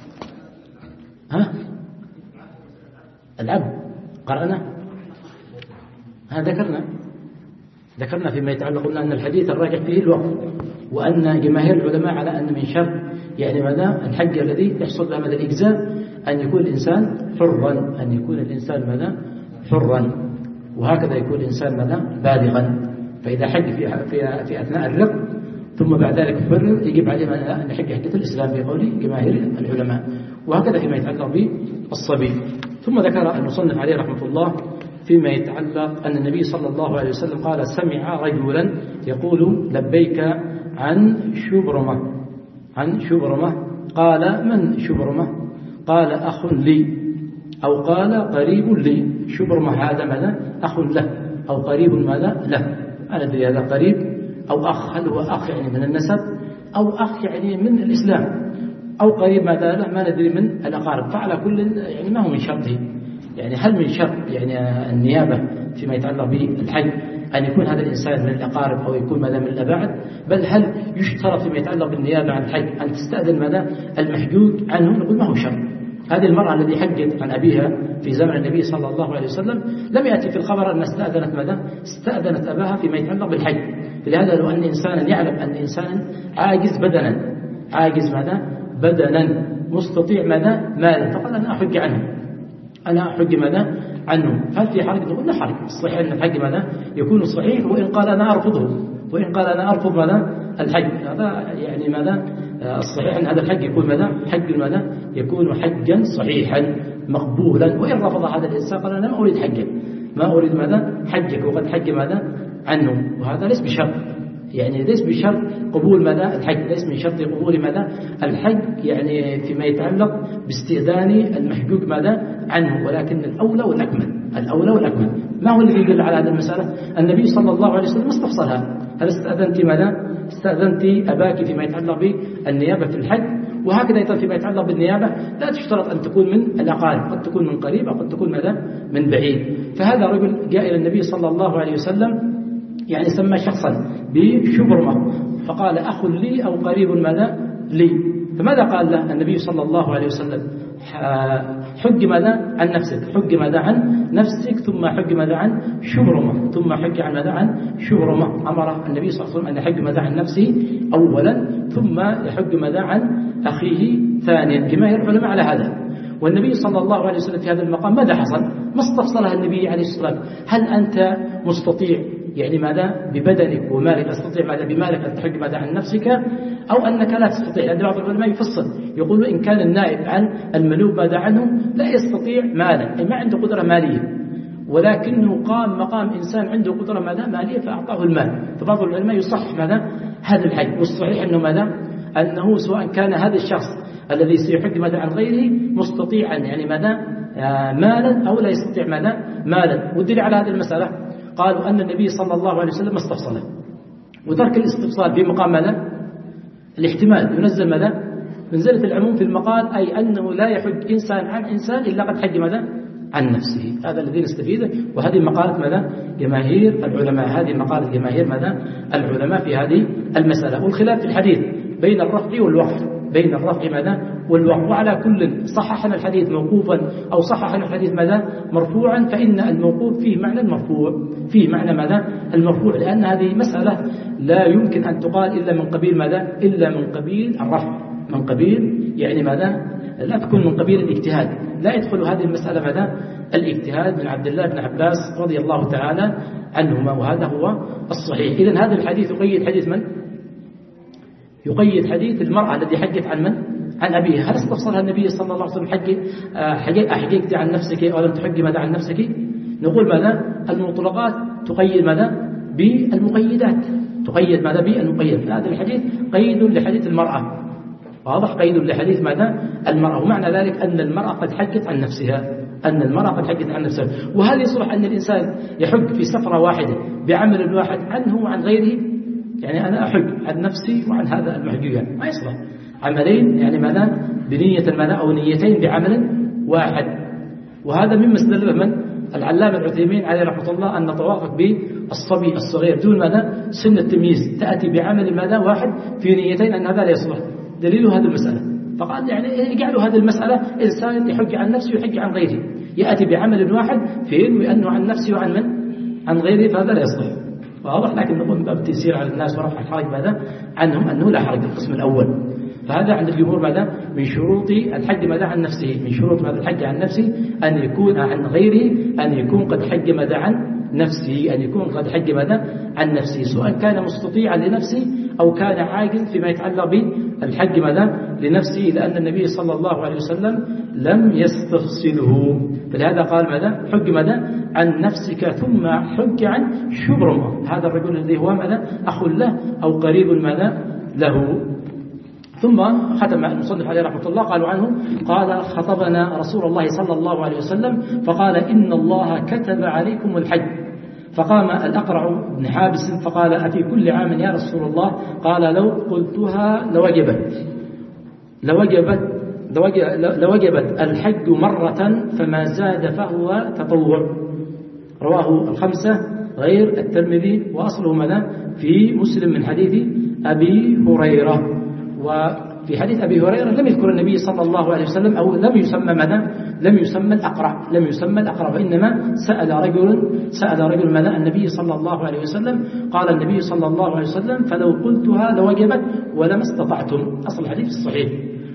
ها العبد قرأنا، ها ذكرنا ذكرنا فيما يتعلق، قلنا أن الحديث الراجح فيه الوقت، وأن جماهير العلماء على أن من شرط يعني ماذا؟ الحج الذي يحصل له ماذا؟ الإجزاء، أن يكون الإنسان حرا، أن يكون الإنسان ماذا؟ حرا. وهكذا يكون الإنسان ماذا؟ بالغا. فإذا حج في في في أثناء الرق ثم بعد ذلك حر، يجب عليه أن يحج حجة الإسلام بقول جماهير العلماء. وهكذا فيما يتعلق بالصبي. ثم ذكر المصنف عليه رحمة الله فيما يتعلق أن النبي صلى الله عليه وسلم قال: سمع رجلا يقول لبيك عن شبرمة، عن شبرمة. قال: من شبرمة؟ قال: أخ لي، أو قال قريب لي. شبرمة هذا ماذا؟ أخ له أو قريب ماذا؟ له. أنا أدري هذا قريب أو أخ، هل هو أخ يعني من النسب أو أخ يعني من الإسلام أو قريب ماذا له، ما ندري من الأقارب. فعلى كل يعني ما هو من شرطه، يعني هل من شرط يعني النيابة فيما يتعلق بالحج أن يكون هذا الإنسان من الأقارب أو يكون ماذا من الأباعد؟ بل هل يشترط فيما يتعلق بالنيابة عن الحج أن تستأذن ماذا المحجوج عنه؟ نقول ما هو شرط. هذه المرأة التي حجت عن أبيها في زمن النبي صلى الله عليه وسلم لم يأتي في الخبر أن استأذنت ماذا؟ استأذنت أباها فيما يتعلق بالحج. لهذا لو أن إنسانا يعلم أن إنسانا عاجز بدنا، عاجز ماذا؟ بدنا، مستطيع ماذا؟ مالا، فقال أنا أحج عنه، أنا أحج ماذا؟ عنه. هل في حرج؟ نقول لا حرج. الصحيح أن الحج ماذا؟ يكون صحيح، وإن قال أنا أرفضه، وإن قال أنا أرفض ماذا؟ الحج. هذا يعني ماذا؟ الصحيح أن هذا الحج يكون ماذا؟ حج ماذا؟ يكون حجا صحيحا مقبولا. وإن رفض هذا الإنسان قال أنا ما أريد حجك، ما أريد ماذا؟ حجك، وقد حج ماذا؟ عنه. وهذا ليس بشرط، يعني ليس بشرط قبول ماذا؟ الحج، ليس من شرط قبول ماذا؟ الحج يعني فيما يتعلق باستئذان المحجوج ماذا؟ عنه. ولكن الأولى والأكمل، الأولى والأكمل. ما هو الذي يدل على هذه المسألة؟ النبي صلى الله عليه وسلم استفصلها. هل استأذنت ماذا؟ استأذنت أباك فيما يتعلق بالنيابة في الحج. وهكذا أيضا فيما يتعلق بالنيابة لا تشترط أن تكون من الأقارب، قد تكون من قريب أو قد تكون ماذا؟ من بعيد. فهذا رجل جاء إلى النبي صلى الله عليه وسلم يعني سمى شخصا بشبرمة، فقال أخ لي أو قريب ماذا؟ لي. فماذا قال له النبي صلى الله عليه وسلم؟ حج ماذا؟ عن نفسك، حج ماذا؟ عن نفسك، ثم حج ماذا؟ عن شبرمة، ثم حج عن ماذا؟ عن شبرمة. أمر النبي صلى الله عليه وسلم أن يحج ماذا؟ عن نفسه أولا، ثم يحج ماذا؟ عن أخيه ثانيا. جماهير العلماء على هذا. والنبي صلى الله عليه وسلم في هذا المقام ماذا حصل؟ ما استفصلها النبي عليه الصلاة والسلام. هل أنت مستطيع يعني ماذا؟ ببدنك ومالك تستطيع ماذا؟ بمالك أن تحج ماذا؟ عن نفسك، أو أنك لا تستطيع؟ لأن بعض العلماء يفصل، يقول إن كان النائب عن الملوك ماذا عنه لا يستطيع مالا، أي ما عنده قدرة مالية، ولكنه قام مقام إنسان عنده قدرة ماذا؟ مالية فأعطاه المال. فبعض العلماء يصحح ماذا؟ هذا الحج. والصحيح أنه ماذا؟ أنه سواء كان هذا الشخص الذي سيحج ماذا؟ عن غيره مستطيعا يعني ماذا؟ مالا أو لا يستطيع ماذا؟ مالا. والدليل على هذه المسألة قالوا أن النبي صلى الله عليه وسلم استفصله، وترك الاستفصال في مقام ماذا؟ الاحتمال. ينزل ماذا؟ منزلة العموم في المقال أي أنه لا يحج إنسان عن إنسان إلا قد حج ماذا؟ عن نفسه. هذا الذي نستفيده، وهذه مقالة ماذا؟ جماهير العلماء، هذه مقالة جماهير ماذا؟ العلماء في هذه المسألة. والخلاف في الحديث بين الرفع والوقف، بين الرفع ماذا؟ والوقف. وعلى كل صححنا الحديث موقوفا أو صححنا الحديث ماذا؟ مرفوعا، فإن الموقوف فيه معنى المرفوع، فيه معنى ماذا؟ المرفوع، لأن هذه مسألة لا يمكن أن تقال إلا من قبيل ماذا؟ إلا من قبيل الرفع، من قبيل يعني ماذا؟ لا تكون من قبيل الاجتهاد، لا يدخل هذه المسألة ماذا؟ الاجتهاد من عبد الله بن عباس رضي الله تعالى عنهما، وهذا هو الصحيح. إذن هذا الحديث يقيد حديث من؟ يقيد حديث المرأة الذي حجت عن من؟ عن أبيها. هل استفصلها النبي صلى الله عليه وسلم حجي أحجيت عن نفسك أو لم تحجي ماذا عن نفسك؟ نقول ماذا؟ المطلقات تقيد ماذا؟ بالمقيدات، تقيد ماذا؟ بالمقيد. هذا الحديث قيد لحديث المرأة، واضح؟ قيد لحديث ماذا؟ المرأة. ومعنى ذلك أن المرأة قد حجت عن نفسها، أن المرأة قد حجت عن نفسها. وهل يصلح أن الإنسان يحج في سفرة واحدة بعمل واحد عنه وعن غيره؟ يعني أنا أحج عن نفسي وعن هذا المحجوج، ما يصلح. عملين يعني ماذا؟ بنية ماذا؟ أو نيتين بعمل واحد. وهذا مما استدل من؟ العلامة العثيمين عليه رحمة الله، أن طوافك بالصبي الصغير دون ماذا؟ سن التمييز تأتي بعمل ماذا؟ واحد في نيتين، أن هذا لا يصلح. دليل هذه المسألة، فقال يعني يجعلوا هذه المسألة إنسان يحج عن نفسه ويحج عن غيره، يأتي بعمل واحد في ينوي أنه عن نفسه وعن من؟ عن غيره، فهذا لا يصلح. واضح؟ لكن نقول من باب التيسير على الناس ورفع الحرج ماذا؟ عنهم، أنه لا حرج القسم الأول. فهذا عند الجمهور ماذا؟ من شروط الحج ماذا؟ عن نفسه، من شروط ماذا؟ الحج عن نفسه أن يكون عن غيره، أن يكون قد حج ماذا؟ عن نفسه، أن يكون قد حج ماذا؟ عن نفسه، سواء كان مستطيعا لنفسه أو كان عاجز فيما يتعلق بالحج ماذا؟ لنفسه، لأن النبي صلى الله عليه وسلم لم يستفصله، فلهذا قال ماذا؟ حج ماذا؟ عن نفسك ثم حج عن شبرمة، هذا الرجل الذي هو ماذا؟ أخ له أو قريب ماذا؟ له. ثم ختم المصنف عليه رحمة الله قالوا عنه قال: خطبنا رسول الله صلى الله عليه وسلم فقال: إن الله كتب عليكم الحج. فقام الأقرع بن حابس فقال: أفي كل عام يا رسول الله؟ قال: لو قلتها لوجبت لوجبت لوجبت الحج مرة فما زاد فهو تطوع. رواه الخمسة غير الترمذي، وأصله ماذا؟ في مسلم من حديث أبي هريرة. وفي حديث أبي هريرة لم يذكر النبي صلى الله عليه وسلم أو لم يسمى ماذا؟ لم يسمى الأقرع، لم يسمى الأقرع، وإنما سأل رجل سأل رجل ماذا؟ النبي صلى الله عليه وسلم. قال النبي صلى الله عليه وسلم: فلو قلتها لوجبت ولما استطعتم. أصل الحديث الصحيح.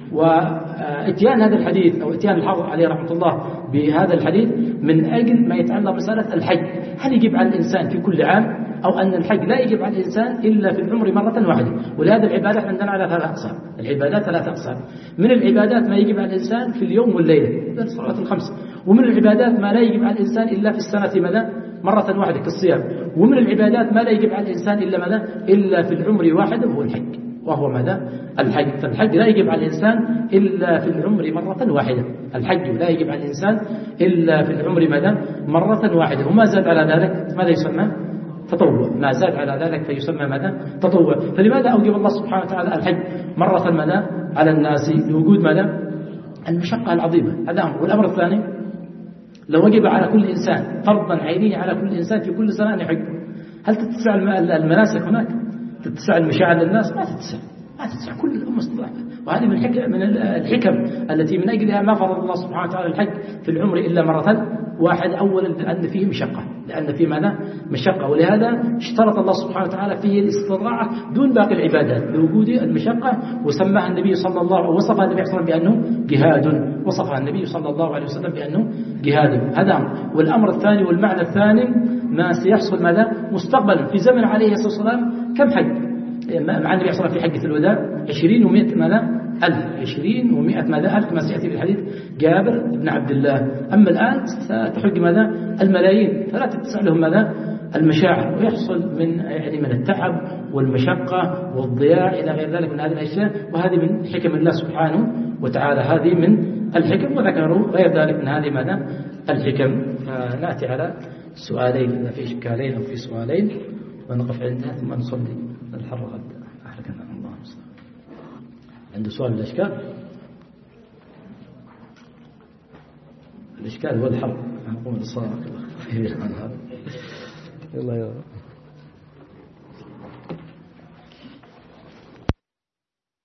واتيان هذا الحديث أو اتيان الحافظ عليه رحمة الله بهذا الحديث من أجل ما يتعلق بمسألة الحج، هل يجب على الإنسان في كل عام، أو أن الحج لا يجب على الإنسان إلا في العمر مرة واحدة. ولهذا العبادات عندنا على ثلاث أقسام، العبادات ثلاث أقسام. من العبادات ما يجب على الإنسان في اليوم والليلة، مثل الصلاة الخمس. ومن العبادات ما لا يجب على الإنسان إلا في السنة ماذا؟ مرة واحدة كالصيام. ومن العبادات ما لا يجب على الإنسان إلا ماذا؟ إلا في العمر واحد، وهو الحج، وهو ماذا؟ الحج. فالحج لا يجب على الإنسان إلا في العمر مرة واحدة، الحج لا يجب على الإنسان إلا في العمر ماذا؟ مرة واحدة. وما زاد على ذلك ماذا يسمى؟ تطوع. ما زاد على ذلك فيسمى ماذا؟ تطوع. فلماذا أوجب الله سبحانه وتعالى الحج مرة ماذا؟ على الناس؟ لوجود ماذا؟ المشقة العظيمة، هذا أمر. والأمر الثاني: لو وجب على كل إنسان فرضا عينيا على كل إنسان في كل سنة أن يحج، هل تتسع المناسك هناك؟ تتسع المشاعر للناس؟ ما تتسع، ما تتسع كل الأمة استطاعت. وهذه من الحكم من الحكم التي من أجلها ما فرض الله سبحانه وتعالى الحج في العمر إلا مرة واحد. أولا لأن فيه مشقة، لأن فيه ماذا؟ مشقة. ولهذا اشترط الله سبحانه وتعالى فيه الاستطاعة دون باقي العبادات لوجود المشقة، وسماها النبي صلى الله عليه وسلم، وصفها النبي صلى الله عليه وسلم بأنه جهاد، وصفها النبي صلى الله عليه وسلم بأنه جهاد. هذا أمر. والأمر الثاني والمعنى الثاني ما سيحصل ماذا؟ مستقبلا في زمن عليه الصلاة والسلام كم حج؟ مع النبي صلى الله عليه وسلم في حجة الوداع عشرين ومئة ماذا؟ ألف، عشرين ومئة ماذا؟ ألف، كما سيأتي في الحديث جابر بن عبد الله. أما الآن ستحج ماذا؟ الملايين، فلا تتسع لهم ماذا؟ المشاعر، ويحصل من يعني من التعب والمشقة والضياع إلى غير ذلك من هذه الأشياء. وهذه من حكم الله سبحانه وتعالى، هذه من الحكم. وذكروا غير ذلك من هذه ماذا؟ الحكم. فنأتي على سؤالين إذا في إشكالين أو في سؤالين، ونقف عندها ثم نصلي الحر غدا. أحرقنا الله. عنده سؤال الإشكال الإشكال هو الحرب نقوم بالصلاة. يلا يلا